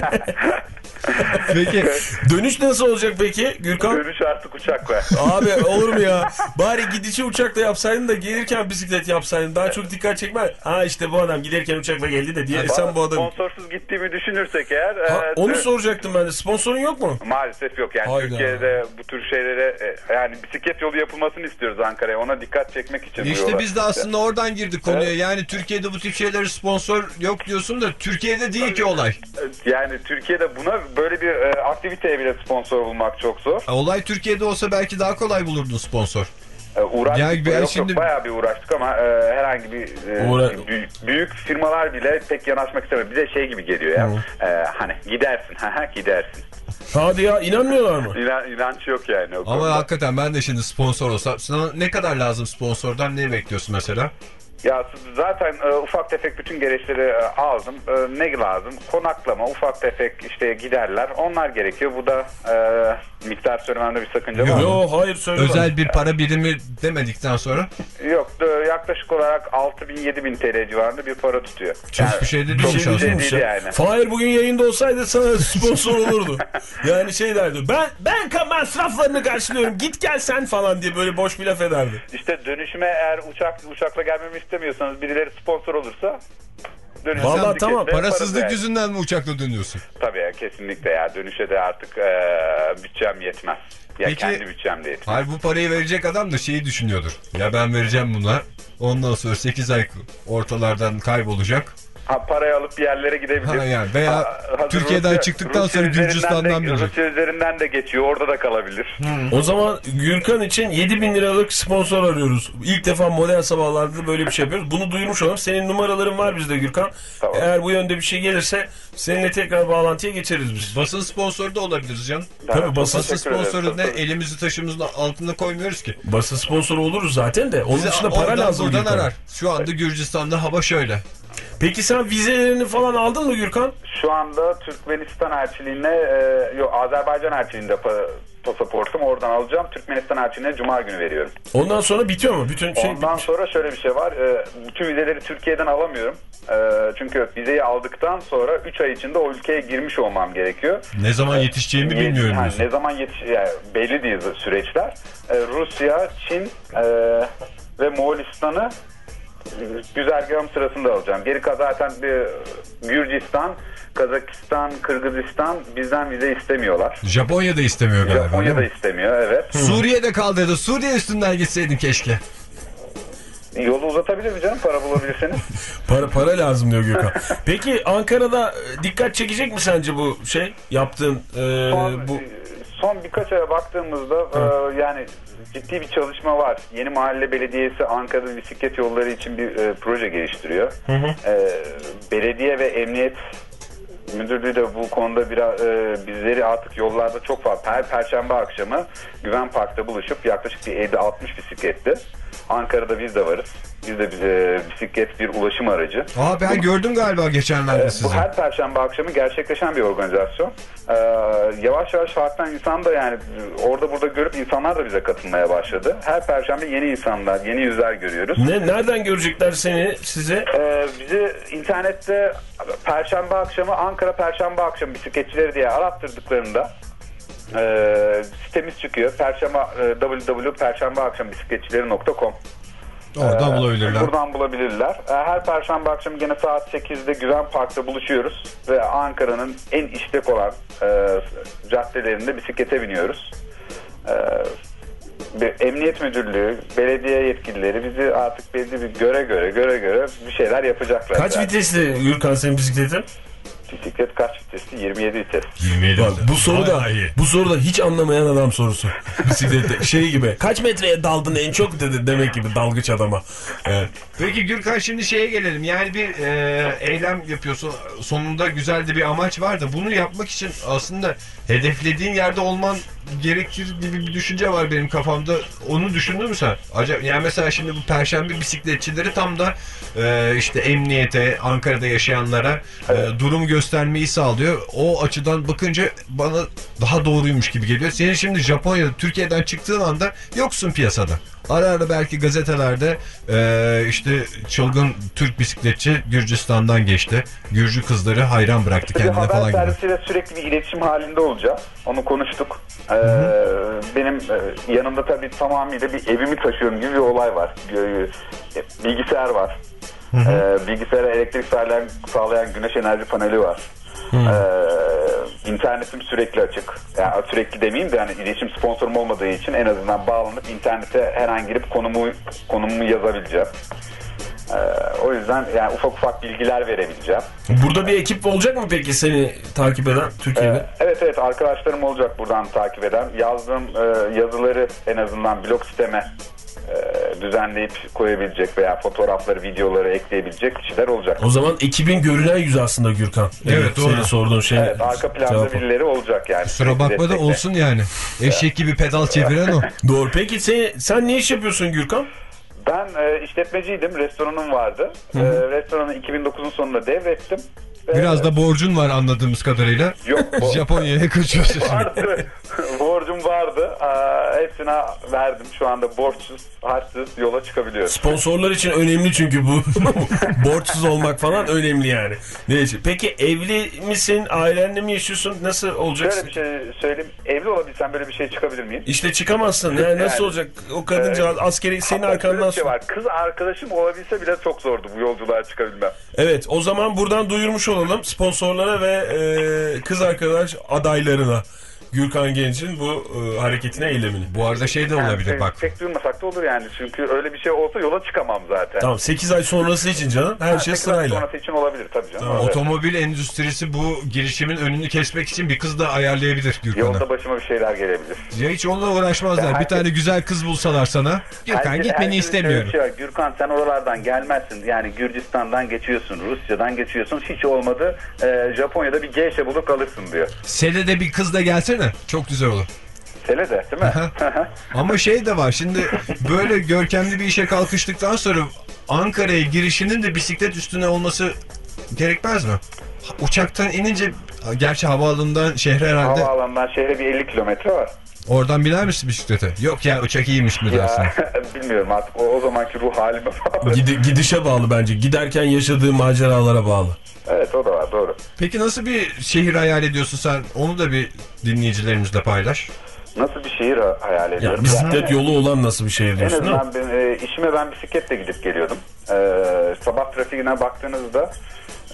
Peki dönüş nasıl olacak peki Gürkan? Dönüş artık uçakla. Abi olur mu ya? Bari gidişi uçakla yapsaydın da gelirken bisiklet yapsaydın. Daha çok dikkat çekmez. Ha işte bu adam giderken uçakla geldi de diye. Yani sen bu adam... Sponsorsuz gittiğimi düşünürsek eğer... Ha, e, onu soracaktım ben de. Sponsorun yok mu? Maalesef yok. Yani Hayda. Türkiye'de bu tür şeylere yani bisiklet yolu yapılmasını istiyoruz Ankara'ya. Ona dikkat çekmek için. İşte biz de aslında oradan girdik konuya. Evet. Yani Türkiye'de bu tip şeyleri sponsor yok diyorsun da Türkiye'de değil ki olay. Yani Türkiye'de buna böyle bir e, aktiviteye bile sponsor bulmak çok zor. Olay Türkiye'de olsa belki daha kolay bulurdun sponsor. E, uğraştık. Yani yok, şimdi... yok, bayağı bir uğraştık ama e, herhangi bir e, Uğra... büyük, büyük firmalar bile pek yanaşmak istemiyor. Bize şey gibi geliyor ya. E, hani gidersin. gidersin. Hadi ya inanmıyorlar mı? İnan, inanç yok yani. Ama konuda. Hakikaten ben de şimdi sponsor olsam sana ne kadar lazım sponsordan ne bekliyorsun mesela? Ya zaten e, ufak tefek bütün gereçleri e, aldım. E, ne lazım? Konaklama, ufak tefek işte giderler. Onlar gerekiyor. Bu da e, miktar söylememde bir sakınca var mı? Yok hayır söyleme. Özel bir para birimi demedikten sonra? Yok e, yaklaşık olarak altı bin yedi bin T L civarında bir para tutuyor. Çok yani, bir şey de değil, şey değil yani. Fahir bugün yayında olsaydı sana sponsor olurdu. Yani şey derdi. Ben ben masraflarını karşılıyorum. Git gel sen falan diye böyle boş bir laf ederdi. İşte dönüşüme eğer uçak uçakla gelmemi istemiyorsanız birileri sponsor olursa vallahi tamam parasızlık yani. Yüzünden mi uçakla dönüyorsun? Tabii ya kesinlikle ya dönüşe de artık e, bütçem yetmez. Ya peki, kendi bütçem de yetmez. Hayır bu parayı verecek adam da şeyi düşünüyordur. Ya ben vereceğim buna. Ondan sonra sekiz ay ortalardan kaybolacak. Ha, parayı alıp bir yerlere gidebilir. Ha, yani veya Ha, Türkiye'den Rusya, çıktıktan Rusya sonra üzerinden Gürcistan'dan de, binecek. Rusya üzerinden de geçiyor. Orada da kalabilir. O zaman Gürkan için yedi bin liralık sponsor arıyoruz. İlk defa Modern Sabahlar'da böyle bir şey yapıyoruz. Bunu duyurmuş olalım. Senin numaraların var bizde Gürkan. Tamam. Eğer bu yönde bir şey gelirse seninle tekrar bağlantıya geçeriz biz. Basın sponsoru da olabiliriz canım. Tabii çok basın Basın teşekkür ederim. sponsoru ne? Çok- Elimizi taşımızın altında koymuyoruz ki. Basın sponsoru oluruz zaten de. Onun Bize dışında para oradan lazım buradan Gürkan. arar. Şu anda Gürcistan'da hava şöyle. Peki sen vizelerini falan aldın mı Gürkan? Şu anda Türkmenistan elçiliğine, e, yok Azerbaycan elçiliğinde pa- pasaportum, oradan alacağım. Türkmenistan elçiliğine cuma günü veriyorum. Ondan sonra bitiyor mu? Bütün şey Ondan sonra şöyle bir şey var. E, bütün vizeleri Türkiye'den alamıyorum. E, çünkü vizeyi aldıktan sonra üç ay içinde o ülkeye girmiş olmam gerekiyor. Ne zaman yetişeceğimi Yet- bilmiyorum yani diyorsun. ne zaman yetiş yani belli değil süreçler. E, Rusya, Çin e, ve Moğolistan'ı güzergahım sırasında alacağım. Geri kalan zaten bir Gürcistan, Kazakistan, Kırgızistan bizden vize istemiyorlar. Japonya da istemiyor galiba. Japonya da değil mi? istemiyor, evet. Suriye'de kaldırdı. Suriye üstünden gitseydin keşke. Yolu uzatabilir mi canım, para bulabilirseniz? para para lazım diyor Gürkan. Peki Ankara'da dikkat çekecek mi sence bu şey yaptığın e, Son, bu son birkaç aya baktığımızda e, yani ciddi bir çalışma var. Yeni Mahalle Belediyesi Ankara'da bisiklet yolları için bir e, proje geliştiriyor. Hı hı. E, belediye ve emniyet müdürlüğü de bu konuda biraz e, bizleri artık yollarda çok fazla her perşembe akşamı Güven Park'ta buluşup yaklaşık bir elli altmış bisikletli. Ankara'da biz de varız. Biz de e, bisiklet bir ulaşım aracı. Aa ben gördüm galiba geçenlerde E, sizi. bu her perşembe akşamı gerçekleşen bir organizasyon. E, yavaş yavaş farktan insan da yani orada burada görüp insanlar da bize katılmaya başladı. Her perşembe yeni insanlar, yeni yüzler görüyoruz. ne nereden görecekler seni size? Ee, bizi internette Perşembe akşamı Ankara Perşembe akşamı bisikletçileri diye arattırdıklarında e, sitemiz çıkıyor. Perşembe e, w w w nokta perşembe akşam bisikletçileri nokta com. Oradan bulabilirler. Buradan bulabilirler. Ee, her Perşembe akşamı gene saat sekizde Güven Park'ta buluşuyoruz ve Ankara'nın en işlek olan e, caddelerinde bisiklete biniyoruz. E, bir emniyet müdürlüğü, belediye yetkilileri bizi artık belli bir göre göre göre göre bir şeyler yapacaklar. Kaç yani. vitesli Gürkan senin bisikletin? Bisiklet kaç vitesli? yirmi yedi vites. yirmi yedi. Bak, bu soru da bu soru da hiç anlamayan adam sorusu. Bisiklette şey gibi. Kaç metreye daldın en çok dedi demek gibi dalgıç adama. Evet. Peki Gürkan şimdi şeye gelelim. Yani bir e, eylem yapıyorsun. Sonunda güzel de bir amaç var da bunu yapmak için aslında hedeflediğin yerde olman gerekir gibi bir düşünce var benim kafamda. Onu düşündün mü sen? Acaba yani mesela şimdi bu perşembe bisikletçileri tam da e, işte emniyete, Ankara'da yaşayanlara e, durumu göstermeyi sağlıyor. O açıdan bakınca bana daha doğruymuş gibi geliyor. Senin şimdi Japonya'da, Türkiye'den çıktığın anda yoksun piyasada. Ara ara belki gazetelerde e, işte çılgın Türk bisikletçi Gürcistan'dan geçti. Gürcü kızları hayran bıraktı kendine haber falan gibi. servisiyle sürekli bir iletişim halinde olacağız. Onu konuştuk. Ee, benim e, yanımda tabii tamamıyla bir evimi taşıyorum gibi bir olay var. E, bilgisayar var. Ee, bilgisayara elektrik sağlayan, sağlayan güneş enerji paneli var. Ee, internetim sürekli açık. Yani sürekli demeyeyim de yani iletişim sponsorum olmadığı için en azından bağlanıp internete her an girip konumu konumumu yazabileceğim. Ee, o yüzden yani ufak ufak bilgiler verebileceğim. Burada bir ekip olacak mı peki seni takip eden Türkiye'de? Ee, evet evet arkadaşlarım olacak buradan takip eden. Yazdığım e, yazıları en azından blog siteme e, düzenleyip koyabilecek veya fotoğrafları, videoları ekleyebilecek kişiler olacak. O zaman ekibin görünen yüzü aslında Gürkan. Evet, doğru. Senin sorduğun şey. Evet, arka planda cevap o. birileri olacak yani. Kusura bakma da Destekle. olsun yani. Eşek gibi pedal çeviren o. Doğru. Peki sen, sen ne iş yapıyorsun Gürkan? Ben e, işletmeciydim. Restoranım vardı. E, restoranı iki bin dokuzun sonunda devrettim. E, Biraz da borcun var anladığımız kadarıyla. Yok. bo- Japonya'ya kaçıyorsun. vardı. Borcum vardı. E, hepsine verdim. Şu anda borçsuz, harçsız yola çıkabiliyorum. Sponsorlar için önemli çünkü bu. Borçsuz olmak falan önemli yani. Neyse. Peki evli misin? Ailenle mi yaşıyorsun? Nasıl olacaksın? Şöyle bir şey söyleyeyim. Evli olabilsem böyle bir şey çıkabilir miyim? İşte çıkamazsın. Yani nasıl Yani, olacak? O kadıncağız askeri senin Hatta şöyle arkandan bir şey var. Kız arkadaşım olabilse bile çok zordu bu yolculuğa çıkabilmem. Evet, o zaman buradan duyurmuş olalım sponsorlara ve e, kız arkadaş adaylarına. Gürkan Genç'in bu e, hareketine, eylemini. Bu arada şey de olabilir yani, bak. Pek duymasak da olur yani. Çünkü öyle bir şey olsa yola çıkamam zaten. Tamam, sekiz ay sonrası için canım her şey sırayla. Sonrası için olabilir tabii canım. Tamam. Evet. Otomobil endüstrisi bu girişimin önünü kesmek için bir kız da ayarlayabilir Gürkan'a. Yolda başıma bir şeyler gelebilir. Ya hiç onunla uğraşmazlar. Ya bir herkes- tane güzel kız bulsalar sana. Gürkan Herkes- gitmeni herkesin istemiyorum. şöyle bir şey var. Gürkan sen oralardan gelmezsin. Yani Gürcistan'dan geçiyorsun, Rusya'dan geçiyorsun. Hiç olmadı e, Japonya'da bir geyşe bulup alırsın diyor. Sele de bir kız da gelsene. Çok güzel olur. Sele de değil mi? Ama şey de var şimdi böyle görkemli bir işe kalkıştıktan sonra Ankara'ya girişinin de bisiklet üstüne olması gerekmez mi? Uçaktan inince, gerçi havaalanından şehre herhalde, Havaalanından şehre bir elli kilometre var. oradan biner misin bisiklete? Yok ya uçak iyiymiş mi dersin? Ya, bilmiyorum artık o, o zamanki ruh halime bağlı. Gidi, gidişe bağlı bence. Giderken yaşadığı maceralara bağlı. Evet o da var doğru. Peki nasıl bir şehir hayal ediyorsun sen? Onu da bir dinleyicilerimizle paylaş. Nasıl bir şehir ha- hayal ediyorum? Ya, bisiklet Yani- yolu olan nasıl bir şehir En diyorsun, değil mi? azından ben, e, işime ben bisikletle gidip geliyordum. E, sabah trafiğine baktığınızda e,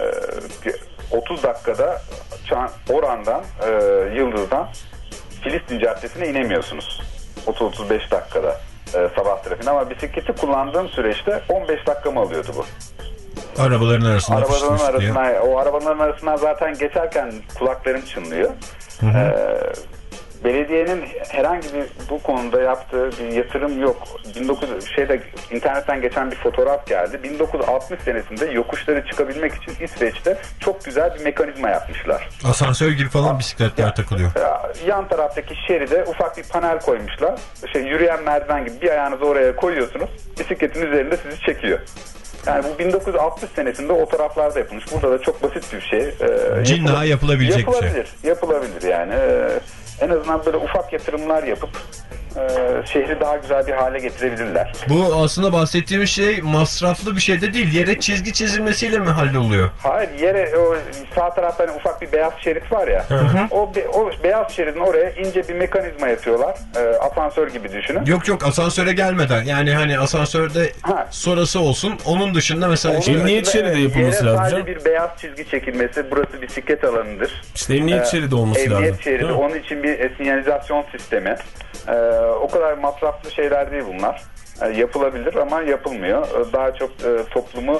otuz dakikada Çan- Oran'dan, e, Yıldız'dan Filistin Caddesi'ne inemiyorsunuz. otuz otuz beş dakikada e, sabah trafiğine, ama bisikleti kullandığım süreçte on beş dakikamı alıyordu bu. Arabaların arasında Arabaların fışt fışt diye. arasından, o arabaların arasından zaten geçerken kulaklarım çınlıyor. Ee, belediyenin herhangi bir bu konuda yaptığı bir yatırım yok. bin dokuz yüz şeyde internetten geçen bir fotoğraf geldi. bin dokuz yüz altmış senesinde yokuşları çıkabilmek için İsveç'te çok güzel bir mekanizma yapmışlar. Asansör gibi falan bisikletler takılıyor. Ya, yan taraftaki şeride ufak bir panel koymuşlar. Şey, yürüyen merdiven gibi bir ayağınızı oraya koyuyorsunuz. Bisikletin üzerinde sizi çekiyor. Yani bu bin dokuz yüz altmış senesinde o taraflarda yapılmış. Burada da çok basit bir şey. Ee, Cinna yapıla- yapılabilecek bir şey. yapılabilir, Yapılabilir yani. Ee, en azından böyle ufak yatırımlar yapıp e, şehri daha güzel bir hale getirebilirler. Bu aslında bahsettiğimiz şey masraflı bir şey de değil. Yere çizgi çizilmesiyle mi halloluyor? Hayır, yere o sağ tarafta hani ufak bir beyaz şerit var ya. O, be, o beyaz şeridin oraya ince bir mekanizma yapıyorlar. Ee, asansör gibi düşünün. Yok yok, asansöre gelmeden. Yani hani asansörde Ha. sonrası olsun. Onun dışında mesela Onun işte Emniyet dışında, şeridi evet, yapılması yere lazım sadece canım. bir beyaz çizgi çekilmesi. Burası bisiklet alanıdır. İşte emniyet Ee, şeridi olması emniyet lazım. şeridi. değil mi? Onun için bir e, sinyalizasyon sistemi. Ee, o kadar masraflı şeyler değil bunlar. Ee, yapılabilir ama yapılmıyor. Ee, daha çok e, toplumu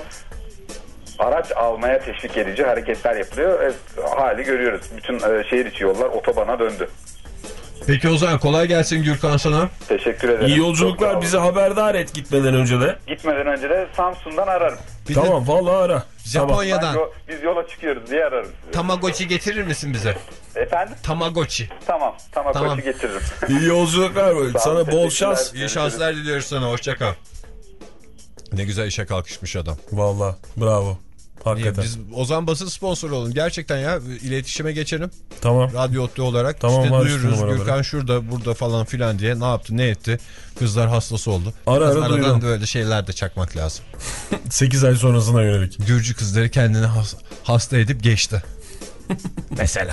araç almaya teşvik edici hareketler yapılıyor. Evet, hali görüyoruz. Bütün e, şehir içi yollar otobana döndü. Peki o zaman kolay gelsin Gürkan sana. Teşekkür ederim. İyi Çok sağ yolculuklar, olun. bizi haberdar et gitmeden önce de. Gitmeden önce de Samsun'dan ararım. Bir de Tamam, vallahi ara. Japonya'dan Ben yo- biz yola çıkıyoruz diye ararım sizi. Tamagotchi getirir misin bize? Efendim? Tamagotchi. Tamam. Tamam. Tamam. Koçu getiririm. İyi yolculuklar. Sağ Sana olun, bol teşekkürler. şans. İyi şanslar diliyoruz sana. Hoşça kal. Ne güzel işe kalkışmış adam. Vallahi bravo. İyi, Hakikaten. biz o zaman basın sponsoru olun. Gerçekten ya, iletişime geçelim. Tamam. Radyo Otlu olarak Tamam, işte var duyururuz. üstü numaraları. Gürkan şurada burada falan filan diye ne yaptı ne etti. Kızlar hastası oldu. Ara Biraz ara aradan duyurun. böyle şeyler de çakmak lazım. sekiz ay sonrasına yönelik. Gürcü kızları kendini has- hasta edip geçti. Mesela.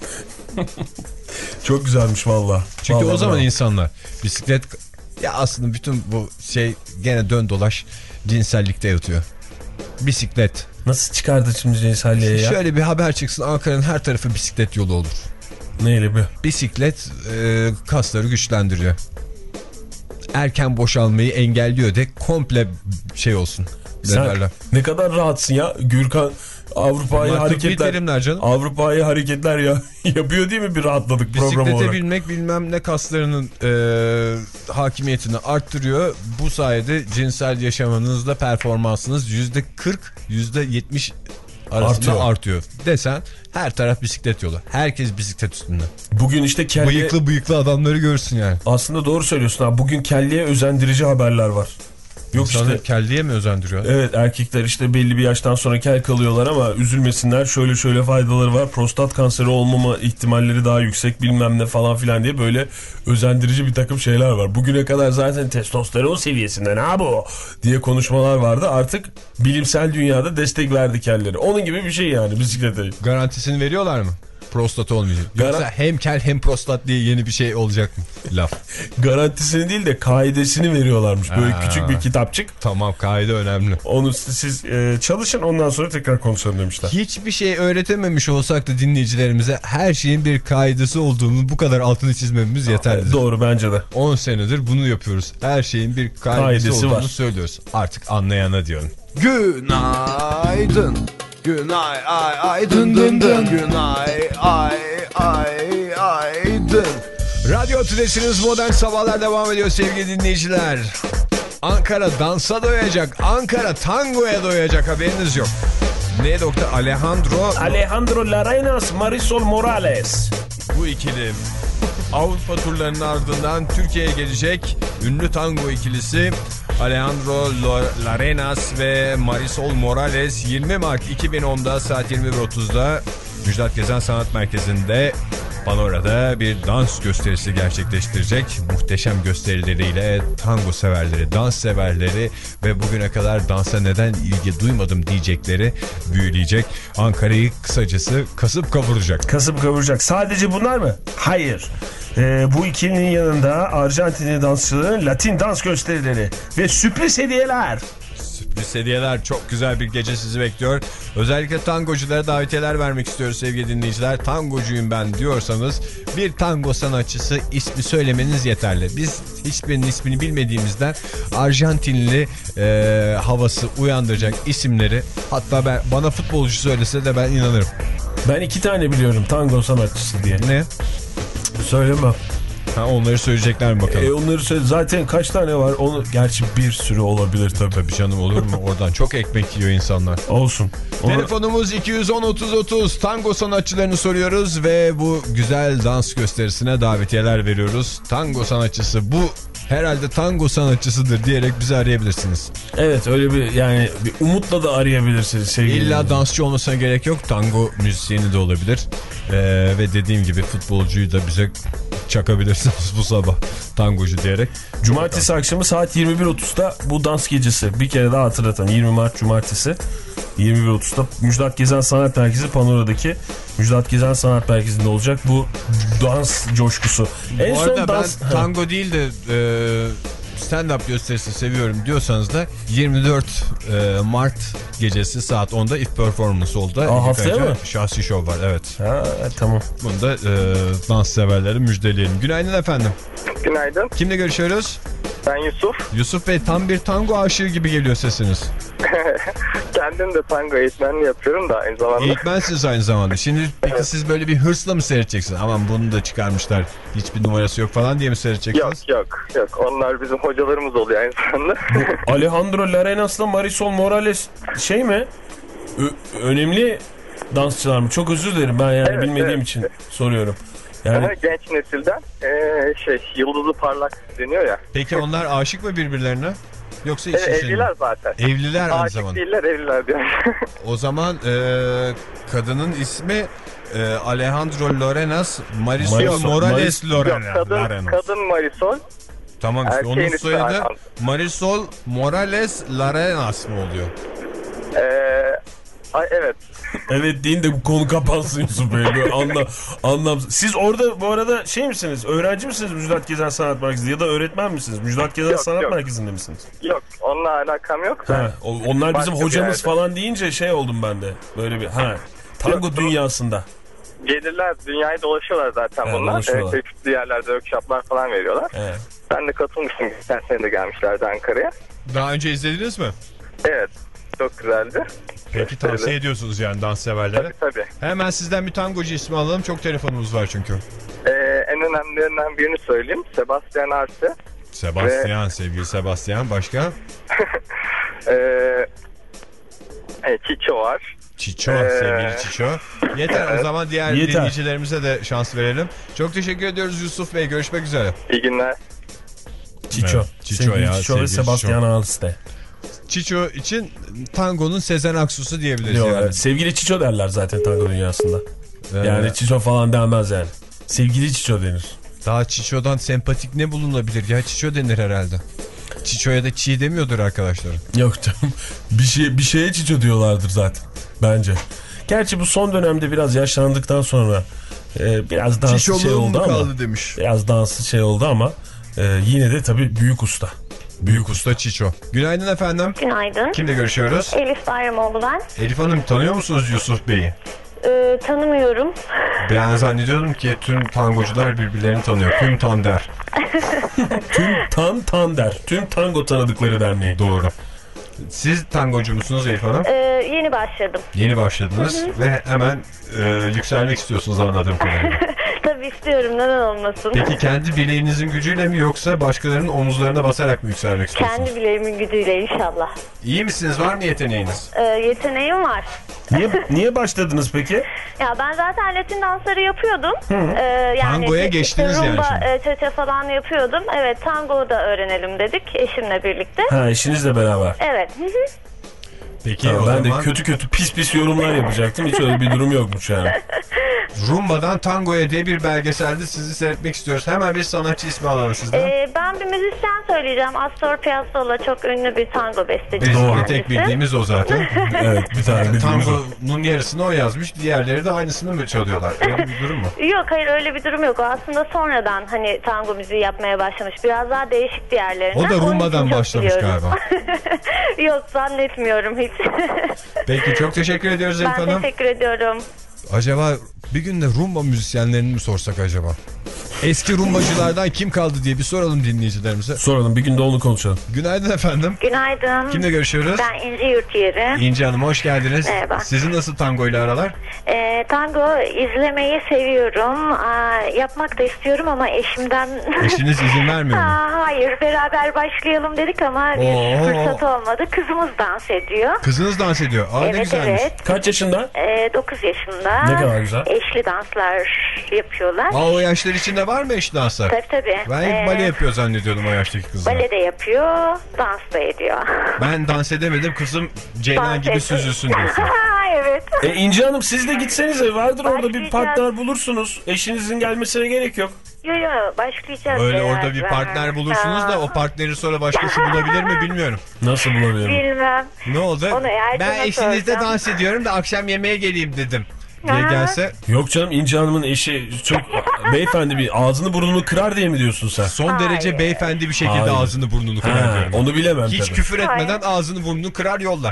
Çok güzelmiş valla. Çünkü Vallahi o zaman bravo. insanlar bisiklet, ya aslında bütün bu şey gene dön dolaş cinsellikte yatıyor. Bisiklet. Nasıl çıkardı şimdi cinselliğe ya? Şöyle bir haber çıksın, Ankara'nın her tarafı bisiklet yolu olur. Neyle bir? Bisiklet e, kasları güçlendiriyor. Erken boşalmayı engelliyor de komple şey olsun. Ne Sen derler? ne kadar rahatsın ya. Gürkan Avrupa'yı Bunlar tıbbi hareketler. terimler canım. Avrupa'yı hareketler ya. Yapıyor değil mi, bir rahatladık program Bisiklete olarak. binmek bilmem ne kaslarının e, hakimiyetini arttırıyor. Bu sayede cinsel yaşamınızda performansınız yüzde kırk yüzde yetmiş arasında Artıyor. artıyor. Desen her taraf bisiklet yolu. Herkes bisiklet üstünde. Bugün işte kelliye... Bıyıklı bıyıklı adamları görürsün yani. Aslında doğru söylüyorsun abi. Bugün kelliye özendirici haberler var. Yok İnsanı işte. kelliye mi özendiriyor? Evet, erkekler işte belli bir yaştan sonra kel kalıyorlar ama üzülmesinler, şöyle şöyle faydaları var. Prostat kanseri olmama ihtimalleri daha yüksek bilmem ne falan filan diye böyle özendirici bir takım şeyler var. Bugüne kadar zaten testosteron seviyesinden ha bu diye konuşmalar vardı. Artık bilimsel dünyada destek verdi kelleri. Onun gibi bir şey yani bisiklete. Garantisini veriyorlar mı? Prostat olmayacak. Yoksa Garan- hem kel hem prostat diye yeni bir şey olacak mı? Laf. Garantisini değil de kaidesini veriyorlarmış. Böyle Ha. küçük bir kitapçık. Tamam, kaide önemli. Onu siz e, çalışın, ondan sonra tekrar konuşalım demişler. Hiçbir şey öğretememiş olsak da dinleyicilerimize her şeyin bir kaidesi olduğunu bu kadar altını çizmemiz yeterlidir. Doğru, bence de. on senedir bunu yapıyoruz. Her şeyin bir kaidesi, Kaidesi olduğunu var. söylüyoruz. Artık anlayana diyorum. Günaydın. Günay ay ay dın dın dın. Günay ay ay ay dın. Radyo Tülesi'niz Modern Sabahlar devam ediyor sevgili dinleyiciler. Ankara dansa doyacak, Ankara tangoya doyacak, haberiniz yok. Ne doktor Alejandro? Alejandro Larenas, Marisol Morales. Bu ikili Avrupa turlarının ardından Türkiye'ye gelecek ünlü tango ikilisi Alejandro Larenas ve Marisol Morales yirmi Mart iki bin onda saat yirmi bir otuzda Müjdat Gezen Sanat Merkezi'nde Panora'da bir dans gösterisi gerçekleştirecek. Muhteşem gösterileriyle tango severleri, dans severleri ve bugüne kadar dansa neden ilgi duymadım diyecekleri büyüleyecek. Ankara'yı kısacası kasıp kavuracak. Kasıp kavuracak. Sadece bunlar mı? Hayır. Ee, bu ikilinin yanında Arjantinli dansçıların Latin dans gösterileri ve sürpriz hediyeler. Sürpriz hediyeler, çok güzel bir gece sizi bekliyor. Özellikle tangoculara davetiyeler vermek istiyoruz sevgili dinleyiciler. Tangocuyum ben diyorsanız bir tango sanatçısı ismi söylemeniz yeterli. Biz hiçbirinin ismini bilmediğimizden Arjantinli e, havası uyandıracak isimleri, hatta ben, bana futbolcu söylese de ben inanırım. Ben iki tane biliyorum tango sanatçısı diye. Ne? Söylemem. Ha, onları söyleyecekler mi bakalım? E, onları söyle. Zaten kaç tane var? Onu gerçi bir sürü olabilir tabii. Tabii canım, olur mu? Oradan çok ekmek yiyor insanlar. Olsun. Onu... Telefonumuz iki yüz on otuz otuz. Tango sanatçılarını soruyoruz ve bu güzel dans gösterisine davetiyeler veriyoruz. Tango sanatçısı bu, herhalde tango sanatçısıdır diyerek bizi arayabilirsiniz. Evet, öyle bir, yani bir umutla da arayabilirsiniz sevgili. İlla dansçı olmasına gerek yok. Tango müzisyeni de olabilir. Ee, ve dediğim gibi futbolcuyu da bize çakabilirsiniz bu sabah tangocu diyerek. Cumartesi akşamı saat yirmi bir otuzda bu dans gecesi, bir kere daha hatırlatalım, yirmi Mart Cumartesi yirmi bir otuzda Müjdat Gezen Sanat Merkezi Panora'daki Müjdat Gezen Sanat Merkezi'nde olacak bu dans coşkusu. En Bu arada son dans... ben tango değil de e, stand-up gösterisi seviyorum diyorsanız da yirmi dört Mart gecesi saat onda If Performance oldu. Aa, haftaya mı? Şahsi şov var, evet. Ha, tamam. Bunu da e, dans severleri müjdeleyelim. Günaydın efendim. Günaydın. Kimle görüşüyoruz? Ben Yusuf. Yusuf Bey, tam bir tango aşığı gibi geliyor sesiniz. Kendim de tango eğitmenliği yapıyorum da aynı zamanda. Eğitmensiniz aynı zamanda. Şimdi peki evet, siz böyle bir hırsla mı seyredeceksiniz? Aman bunu da çıkarmışlar, hiçbir numarası yok falan diye mi seyredeceksiniz? Yok yok yok. Onlar bizim hocalarımız oluyor aynı zamanda. Alejandro Larenas'la Marisol Morales şey mi? Ö- önemli dansçılar mı? Çok özür dilerim, ben yani evet, bilmediğim evet. için soruyorum. Yani... Genç nesilden ee, şey yıldızı parlak deniyor ya. Peki onlar aşık mı birbirlerine? Yoksa evet, işin evliler zaten. Evliler aynı aşık zamanda. değiller, evliler diyor. O zaman e, kadının ismi e, Alejandro Larenas, Marisol, Marisol Morales Maris- Larenas. Yok, kadın, Larenas. kadın Marisol. Tamam işte Erkeğin onun ismi soyadı Alejandro. Marisol Morales Larenas mı oluyor? Ee, ay, evet. Evet deyin de bu konu kapansın Yusuf Bey. Böyle anla, anlamsız. Siz orada bu arada şey misiniz? Öğrenci misiniz Müjdat Gezen Sanat Merkezi'nde ya da öğretmen misiniz? Müjdat Gezen Yok, Sanat yok. Merkezi'nde misiniz? Yok, onunla alakam yok. Ha, o- onlar bizim Başka bir hocamız yerde. falan deyince şey oldum ben de. Böyle bir ha tango Yok, dünyasında. Gelirler, dünyayı dolaşıyorlar zaten Evet, bunlar. dolaşıyorlar. Evet, çeşitli yerlerde workshoplar falan veriyorlar. Evet. Ben de katılmıştım. Geçen sene de gelmişlerdi Ankara'ya. Daha önce izlediniz mi? Evet, çok güzeldi. Peki tavsiye ediyorsunuz yani dans severlere. Tabii tabii. Hemen sizden bir tangocu ismi alalım. Çok telefonumuz var çünkü. Ee, en önemlilerinden birini söyleyeyim. Sebastian Arce. Sebastian, Ve... sevgili Sebastian. Başka? ee, e, Çiço var. Çiço, Ee, sevgili Çiço. Yeter, evet. O zaman diğer Yeter. dinleyicilerimize de şans verelim. Çok teşekkür ediyoruz Yusuf Bey. Görüşmek üzere. İyi günler. Çiço. Evet, Çiço Sevgili ya, Çiço ve sevgili Sebastian Çiço. Arce. Çiço için tangonun Sezen Aksu'su diyebiliriz Diyorlar. yani. Sevgili Çiço derler zaten tango dünyasında. Ee, Yani Çiço falan denmez yani. Sevgili Çiço denir. Daha Çiço'dan sempatik ne bulunabilir ya? Çiço denir herhalde. Çiço'ya da çiğ demiyordur arkadaşlar. Yok canım. Bir şey bir şeye Çiço diyorlardır zaten. Bence. Gerçi bu son dönemde biraz yaşlandıktan sonra e, biraz dansı şey oldu ama. kaldı demiş. Biraz dansı şey oldu ama e, yine de tabii büyük usta. Büyük usta Çiço. Günaydın efendim. Günaydın. Kimle görüşüyoruz? Elif Bayramoğlu ben. Elif Hanım, tanıyor musunuz Yusuf Bey'i? Ee, tanımıyorum. Ben zannediyordum ki tüm tangocular birbirlerini tanıyor. Tüm Tander. Tüm Tan Tander. Tüm Tango Tanıdıkları Derneği. Doğru. Siz tangocu musunuz Elif Hanım? Ee, yeni başladım. Yeni başladınız ve hemen e, yükselmek istiyorsunuz anladığım kadarıyla. Tabii istiyorum, neden olmasın. Peki kendi bileğinizin gücüyle mi yoksa başkalarının omuzlarına basarak mı yükselmek istiyorsunuz? Kendi bileğimin gücüyle inşallah. İyi misiniz? Var mı yeteneğiniz? Ee, yeteneğim var. Niye, niye başladınız peki? Ya ben zaten Latin dansları yapıyordum. Ee, yani Tangoya işte geçtiniz yani rumba, şimdi. e, çeçe falan yapıyordum. Evet, tango da öğrenelim dedik eşimle birlikte. Ha, eşinizle beraber. Evet. Hı hı. Peki Tamam, o ben zaman de kötü kötü pis pis yorumlar yapacaktım. Hiç öyle bir durum yokmuş yani. Rumba'dan Tango'ya diye bir belgeselde sizi seyretmek istiyoruz. Hemen bir sanatçı ismi alalım sizden. Ee, ben bir müzisyen söyleyeceğim. Astor Piazzolla çok ünlü bir tango bestecisi. Bizim de kendisi. tek bildiğimiz o zaten. Evet, bir tane bildiğimiz o. Tango'nun yarısını o yazmış, diğerleri de aynısını mı çalıyorlar? Öyle bir durum mu? Yok, hayır, öyle bir durum yok. O aslında sonradan hani tango müziği yapmaya başlamış. Biraz daha değişik diğerlerinden. O da Onun rumbadan için çok başlamış biliyorum. galiba. Yok, zannetmiyorum hiç. Peki, çok teşekkür ediyoruz Elif Ben Hanım. teşekkür ediyorum. Acaba bir gün de rumba müzisyenlerini mi sorsak acaba? Eski rumbacılardan kim kaldı diye bir soralım dinleyicilerimize. Soralım, bir gün de onu konuşalım. Günaydın efendim. Günaydın. Kimle görüşüyoruz? Ben İnci Yurtyeri. İnci Hanım, hoş geldiniz. Merhaba. Sizin nasıl tango ile aralar? Ee, tango izlemeyi seviyorum. Aa, yapmak da istiyorum ama eşimden... Eşiniz izin vermiyor mu? Aa, hayır, beraber başlayalım dedik ama bir Oo. fırsat olmadı. Kızımız dans ediyor. Kızınız dans ediyor. Aa, ne Evet, güzelmiş. evet. Kaç yaşında? Ee, dokuz yaşında. Ne kadar güzel. Eşli danslar yapıyorlar. Aa, o yaşlar içinde var mı eşli danslar? Tabii tabii. Ben hep Ee, bale yapıyor zannediyordum o yaştaki kızlar. Bale de yapıyor, dans da ediyor. Ben dans edemedim, kızım Ceylan Dans gibi et- süzülsün diyorsun. Evet. E İnci Hanım, siz de gitsenize, vardır orada bir Başlayacağız. partner bulursunuz. Eşinizin gelmesine gerek yok. Yo yo, başlayacağız. Öyle beraber. orada bir partner bulursunuz da o partneri sonra başkası bulabilir mi bilmiyorum. Nasıl bulabilirim? Bilmem. Ne oldu? Onu Ercan'a Ben eşinizle soracağım. dans ediyorum da akşam yemeğe geleyim dedim. Diye Ha. gelse Yok canım, İnci Hanım'ın eşi çok beyefendi, bir ağzını burnunu kırar diye mi diyorsun sen? son Hayır. derece beyefendi bir şekilde Hayır. ağzını burnunu kırar Ha, diyorum. onu bilemem Hiç tabii. küfür etmeden Hayır. ağzını burnunu kırar yollar.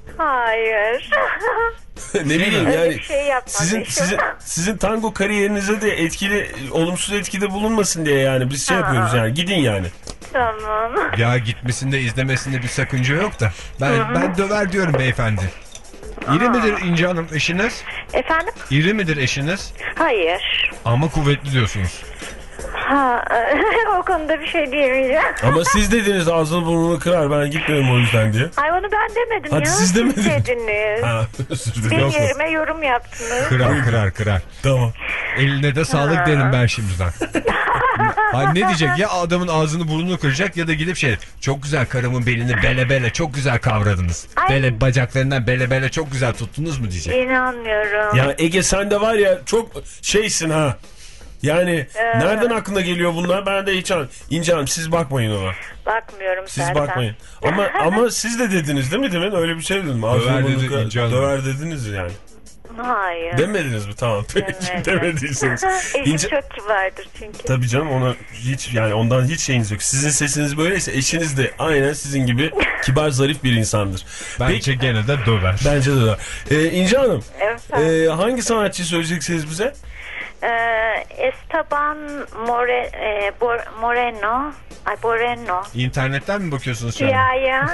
Hayır. Ne bileyim Öyle yani, bir şey yapmadı sizin eşim. sizin sizin tango kariyerinize de etkili, olumsuz etkide bulunmasın diye yani biz şey Ha. yapıyoruz yani, gidin yani. Tamam. Ya gitmesinde izlemesinde bir sakınca yok da. Ben ben döver diyorum beyefendi. İri midir İnci Hanım eşiniz? Efendim? İri midir eşiniz? Hayır. Ama kuvvetli diyorsunuz. Ha, o konuda bir şey diyemeyeceğim. Ama siz dediniz ağzını burnunu kırar, ben gitmiyorum o yüzden diye. Ay, onu ben demedim Hadi ya. siz demediniz. dediniz. Ha, özür dilerim. Benim Yok. yerime yorum yaptınız. Kırar kırar kırar. Tamam. Eline de sağlık derim ben şimdiden. Ay, ne diyecek ya, adamın ağzını burnunu kıracak ya da gidip şey, çok güzel karımın belini bele bele çok güzel kavradınız. Ay. Bele bacaklarından bele bele çok güzel tuttunuz mu diyecek. İnanmıyorum. Ya Ege, sen de var ya çok şeysin ha. Yani Ee. nereden aklına geliyor bunlar? Ben de hiç an. İnci Hanım, siz bakmayın ona. Bakmıyorum Siz zaten. bakmayın. Ama ama siz de dediniz değil mi demin? Öyle bir şey dedim. Döver Ağzını dedi burnunu İnci kırar- Hanım. Döver dediniz yani. Hayır. Demediniz mi? Tamam. Peki, Demedim. demediyseniz. Eşim İnci... çok kibardır çünkü. Tabii canım, ona hiç yani ondan hiç şeyiniz yok. Sizin sesiniz böyleyse eşiniz de aynen sizin gibi kibar, zarif bir insandır. Bence gene de döver. Bence de öyle. Ee, İnci Hanım, Evet. e, hangi sanatçıyı söyleyeceksiniz bize? Ee, Esteban More, e, Bor- Moreno. Ay, Moreno. İnternetten mi bakıyorsunuz şu an? Ya ya.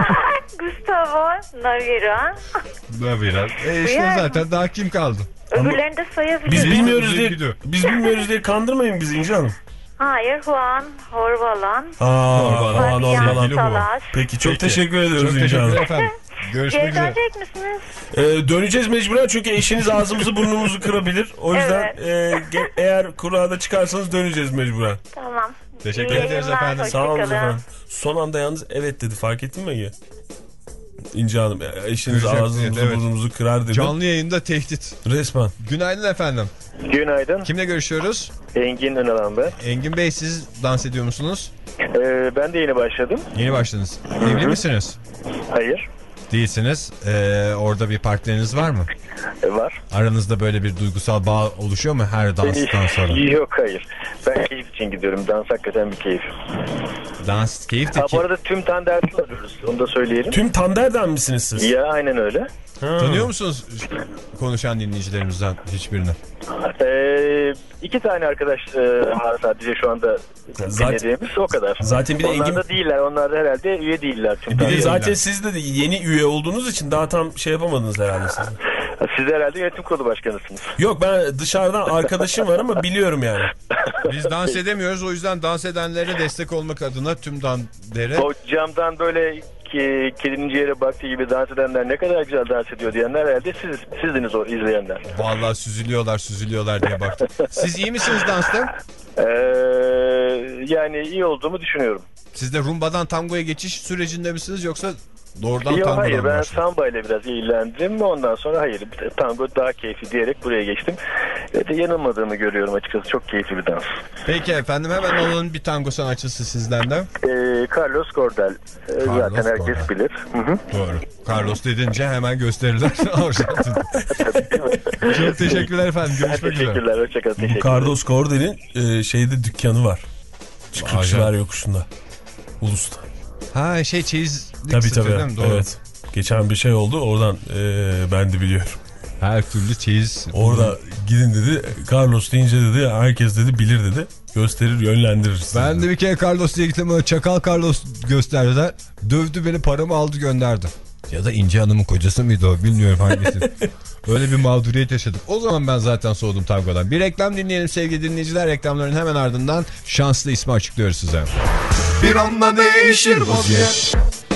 Gustavo Navira. Biraz. E işte Yani. zaten daha kim kaldı? Öbürlerini de sayabilirim. Biz bilmiyoruz Güzel diye gidiyor. biz bilmiyoruz diye kandırmayın bizi İnci Hanım. Hayır, Juan Horvalan. Aa, Fabian Sevgili bu. Salas. Peki, çok Peki. teşekkür ediyoruz Çok İnci teşekkür Hanım. efendim. Görüşmek Geri üzere. dönecek misiniz? Ee, döneceğiz mecburen çünkü eşiniz ağzımızı burnumuzu kırabilir. O yüzden Evet. e, ge- eğer kurada çıkarsanız döneceğiz mecburen. Tamam. Teşekkür İyi ederiz yayınlar, efendim. Sağ olun hoşçakalın. efendim. Son anda yalnız evet dedi, fark ettin mi Ege? İnci Hanım, ya, eşiniz Kıracak, ağzımızı evet. burnumuzu kırar dedi. Canlı yayında tehdit. Resmen. Günaydın efendim. Günaydın. Kimle görüşüyoruz? Engin Önalan ben. Engin Bey, siz dans ediyor musunuz? Ee, ben de yeni başladım. Yeni başladınız. Evli misiniz? Hayır. değilsiniz. Ee, orada bir partneriniz var mı? E, var. Aranızda böyle bir duygusal bağ oluşuyor mu her danstan sonra? Yok, hayır. Ben keyif için gidiyorum. Dans hakikaten bir keyif. Dans keyif de Ha, ki... bu arada tüm Tander'den arıyoruz. Onu da söyleyelim. Tüm Tander'den misiniz siz? Ya aynen öyle. Ha. Tanıyor musunuz konuşan dinleyicilerimizden hiçbirini? Ee, iki tane arkadaş e, var sadece şu anda Zaten, dinlediğimiz, o kadar. zaten bir de onlar Engin... da değiller. Onlar da herhalde üye değiller. Tüm Bir de Tander'den. zaten siz de yeni üye olduğunuz için daha tam şey yapamadınız herhalde siz. Siz herhalde yönetim kurulu başkanısınız. Yok, ben dışarıdan arkadaşım var ama biliyorum yani. Biz dans edemiyoruz, o yüzden dans edenlere destek olmak adına tüm dandere... O camdan böyle ki, kedinin ciğere baktığı gibi dans edenler ne kadar güzel dans ediyor diyenler herhalde siz, sizdiniz o izleyenler. Vallahi süzülüyorlar süzülüyorlar diye baktım. Siz iyi misiniz dansta? Ee, yani iyi olduğumu düşünüyorum. Siz de rumbadan tangoya geçiş sürecinde misiniz yoksa doğrudan Yok, tangodan hayır, mı ben başladınız? samba ile biraz eğlendim. Ondan sonra hayır, tango daha keyifli diyerek buraya geçtim. Ve de yanılmadığımı görüyorum açıkçası. Çok keyifli bir dans. Peki efendim, hemen alalım bir tango sanatçısı sizden de. Ee, Carlos Gardel. Ee, Carlos zaten herkes Gardel. bilir. Hı hı. Doğru. Carlos dedince hemen gösterirler. Çok teşekkürler efendim. Görüşmek üzere. Teşekkürler. Hoşçakalın. Bu Teşekkürler. Carlos Cordel'in e, şeyde dükkanı var. Çıkıkçılar Acayip. yokuşunda. Ulus'ta. Ha şey çeyiz. Tabii tabii. Doğru. Evet. Geçen bir şey oldu. Oradan e, ben de biliyorum. Her türlü çeyiz. Orada gidin dedi. Carlos deyince dedi herkes dedi bilir dedi. Gösterir, yönlendirir sizi. Ben de bir kere Carlos diye gittim. Çakal Carlos gösterdiler. Dövdü beni, paramı aldı gönderdi. Ya da İnci Hanım'ın kocası mıydı o, bilmiyorum hangisi. Öyle bir mağduriyet yaşadık. O zaman ben zaten soğudum tangodan. Bir reklam dinleyelim sevgili dinleyiciler. Reklamların hemen ardından şanslı ismi açıklıyoruz size. Bir anda değişir vaziyet.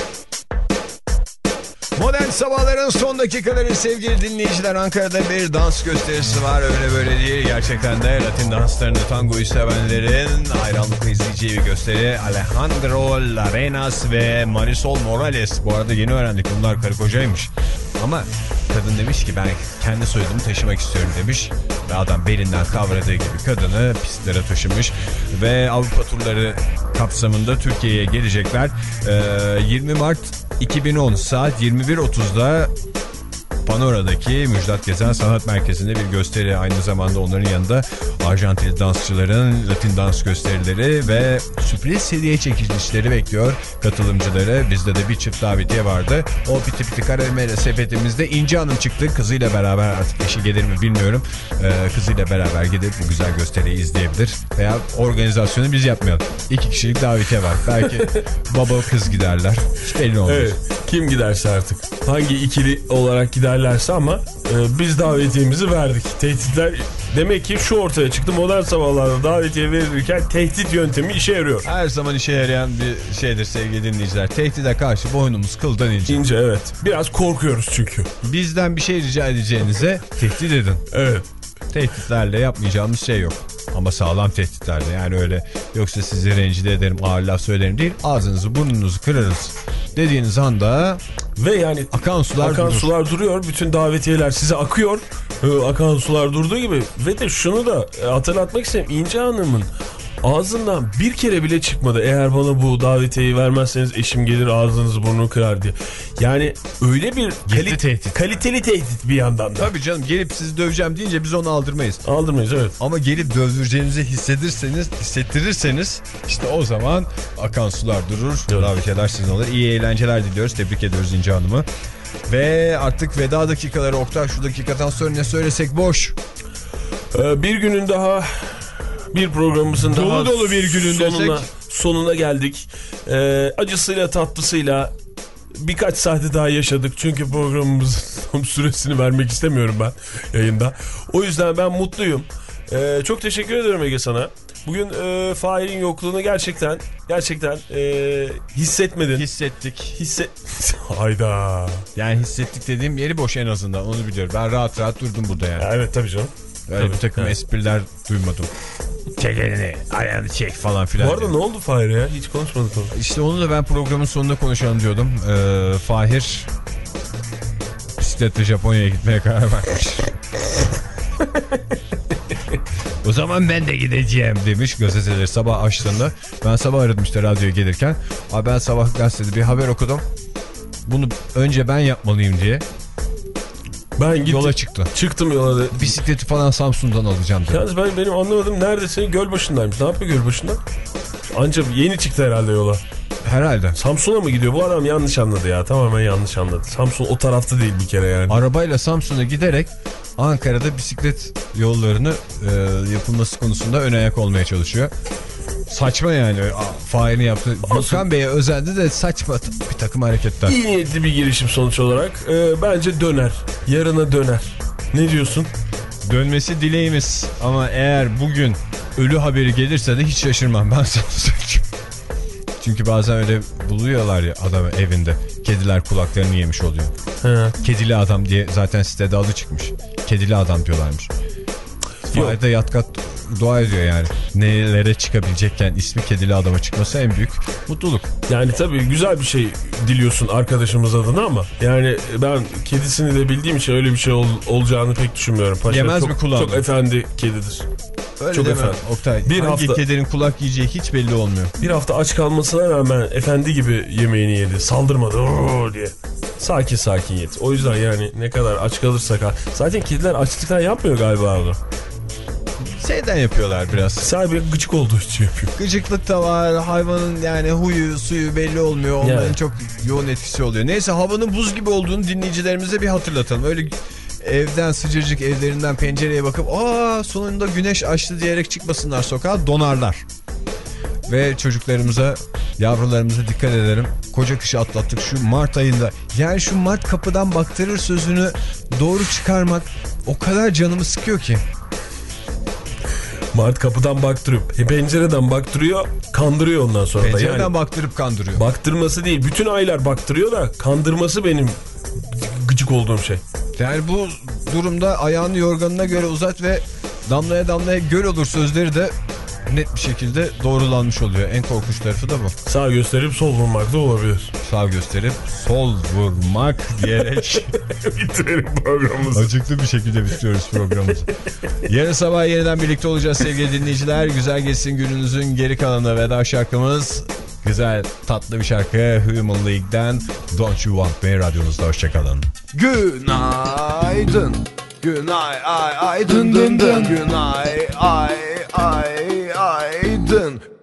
Modern Sabahların son dakikaları sevgili dinleyiciler. Ankara'da bir dans gösterisi var, öyle böyle değil. Gerçekten de Latin danslarını, tangoyu sevenlerin hayranlıkla izleyeceği bir gösteri. Alejandro Larenas ve Marisol Morales. Bu arada yeni öğrendik, bunlar karı kocaymış. Ama kadın demiş ki ben kendi soyadımı taşımak istiyorum demiş. Ve adam belinden kavradığı gibi kadını pistlere taşımış. Ve Avrupa turları kapsamında Türkiye'ye gelecekler. Ee, yirmi Mart iki bin on saat yirmi bir otuzda Panora'daki Müjdat Gezen Sanat Merkezi'nde bir gösteri. Aynı zamanda onların yanında Arjantinli dansçıların Latin dans gösterileri ve sürpriz hediye çekilişleri bekliyor katılımcıları. Bizde de bir çift davetiye vardı. O piti piti karamele sepetimizde İnci Hanım çıktı. Kızıyla beraber, artık eşi gelir mi bilmiyorum. Ee, kızıyla beraber gidip bu güzel gösteriyi izleyebilir. Veya organizasyonu biz yapmayalım. İki kişilik davetiye var. Belki baba kız giderler. Hiç belli olmaz. Evet. Kim giderse artık. Hangi ikili olarak giderlerse ama e, biz davetiyemizi verdik. Tehditler demek ki şu ortaya çıktı. Modern Sabahlarda davetiye verilirken tehdit yöntemi işe yarıyor. Her zaman işe yarayan bir şeydir sevgili dinleyiciler. Tehdide karşı boynumuz kıldan ince. İnce, evet. Biraz korkuyoruz çünkü. Bizden bir şey rica edeceğinize tehdit edin. Evet. Tehditlerle yapmayacağımız şey yok. Ama sağlam tehditlerle, yani öyle yoksa sizi rencide ederim, ağır laf söylerim değil. Ağzınızı burnunuzu kırarız dediğiniz anda ve yani akan sular akan durur. sular duruyor. Bütün davetiyeler size akıyor. Ee, akan sular durduğu gibi. Ve de şunu da hatırlatmak istedim. İnci Hanım'ın ağzından bir kere bile çıkmadı. Eğer bana bu davetiyeyi vermezseniz eşim gelir ağzınızı burnunu kırar diye. Yani öyle bir kali- tehdit. kaliteli tehdit bir yandan da. Tabii canım, gelip sizi döveceğim deyince biz onu aldırmayız. Aldırmayız, evet. Ama gelip dövdüreceğinizi hissedirseniz, hissettirirseniz işte o zaman akan sular durur. Evet. Davetiyeler sizin olur. İyi eğlenceler diliyoruz. Tebrik ediyoruz İnci Hanım'ı. Ve artık veda dakikaları. Oktay, şu dakikadan sonra ne söylesek boş. Ee, bir günün daha, bir programımızın Dolu daha dolu bir günün sonuna, desek. sonuna geldik. Ee, acısıyla tatlısıyla birkaç saati daha yaşadık. Çünkü programımızın tam süresini vermek istemiyorum ben yayında. O yüzden ben mutluyum. Ee, çok teşekkür ederim Ege sana. Bugün e, Fahir'in yokluğunu gerçekten gerçekten e, hissetmedin. Hissettik. Hisset. Hayda. Yani hissettik dediğim yeri boş en azından, onu biliyorum. Ben rahat rahat durdum burada yani. Ya evet tabii canım. Öyle Tabii, bir takım evet. espriler duymadım. Çek elini, ayağını çek falan filan. Bu arada ne oldu Fahir'e ya? Hiç konuşmadık onu. İşte onu da ben programın sonunda konuşalım diyordum. Ee, Fahir bisikletle Japonya'ya gitmeye karar vermiş. O zaman ben de gideceğim demiş gazeteleri sabah açtığında. Ben sabah aradım işte radyoya gelirken. Abi ben sabah gazetede bir haber okudum. bunu önce ben yapmalıyım diye ben gittim, yola çıktı. Çıktım yola. De. Bisikleti falan Samsun'dan alacağım dedi. Yalnız ben benim anlamadım, neredesin? Gölbaşı'ndaymış. Ne yapıyor Gölbaşı'nda? Anca yeni çıktı herhalde yola. Herhalde. Samsun'a mı gidiyor? Bu adam yanlış anladı ya. Tamamen yanlış anladı. Samsun o tarafta değil bir kere yani. Arabayla Samsun'a giderek Ankara'da bisiklet yollarını e, yapılması konusunda ön ayak olmaya çalışıyor. Saçma yani. Fahir'in yaptığı. Gökhan Bey'e özendi de saçma bir takım hareketler. İyi niyetli bir girişim sonuç olarak. Ee, bence döner. Yarına döner. Ne diyorsun? Dönmesi dileğimiz. Ama eğer bugün ölü haberi gelirse de hiç şaşırmam ben sana söyleyeyim. Çünkü bazen öyle buluyorlar ya adamı evinde. Kediler kulaklarını yemiş oluyor. He. Kedili adam diye zaten sitede adı çıkmış. Kedili adam diyorlarmış. Fahir'de yat kat dua ediyor yani. Nelere çıkabilecekken ismi kedili adama çıkması en büyük mutluluk. Yani tabii güzel bir şey diliyorsun arkadaşımız adına ama yani ben kedisini de bildiğim için öyle bir şey ol, olacağını pek düşünmüyorum. Paşa Yemez çok, mi kulağını? Çok efendi kedidir. Öyle çok deme efendi. Oktay. Bir Hangi hafta, kedinin kulak yiyeceği hiç belli olmuyor. Bir hafta aç kalmasına rağmen efendi gibi yemeğini yedi. Saldırmadı ooo diye. Sakin sakin yedi. O yüzden yani ne kadar aç kalırsak. Zaten kediler açlıktan yapmıyor galiba onu. Şeyden yapıyorlar biraz. Sahibi gıcık olduğu için yapıyor. Gıcıklık da var. Hayvanın yani huyu suyu belli olmuyor. Onların yani çok yoğun etkisi oluyor. Neyse havanın buz gibi olduğunu dinleyicilerimize bir hatırlatalım. Öyle evden sıcacık evlerinden pencereye bakıp aa sonunda güneş açtı diyerek çıkmasınlar sokağa, donarlar. Ve çocuklarımıza, yavrularımıza dikkat edelim. Koca kışı atlattık şu Mart ayında. Yani şu Mart kapıdan baktırır sözünü doğru çıkarmak o kadar canımı sıkıyor ki. Mart kapıdan baktırıp pencereden baktırıyor, kandırıyor ondan sonra. Pencereden yani, baktırıp kandırıyor. Baktırması değil, bütün aylar baktırıyor da kandırması benim gıcık olduğum şey. Yani bu durumda ayağını yorganına göre uzat ve damlaya damlaya göl olur sözleri de net bir şekilde doğrulanmış oluyor. En korkunç tarafı da bu. Sağ gösterip sol vurmak da olabilir. Sağ gösterip sol vurmak diyerek bitirelim programımızı. Acıklı bir şekilde bitiriyoruz programımızı. Yarın sabah yeniden birlikte olacağız sevgili dinleyiciler. Güzel geçsin gününüzün geri kalanına veda şarkımız. Güzel tatlı bir şarkı Human League'den Don't You Want Me radyonuzda. Hoşçakalın. Günaydın. Günay ay ay dın dın dın. Günay ay ay ay dın.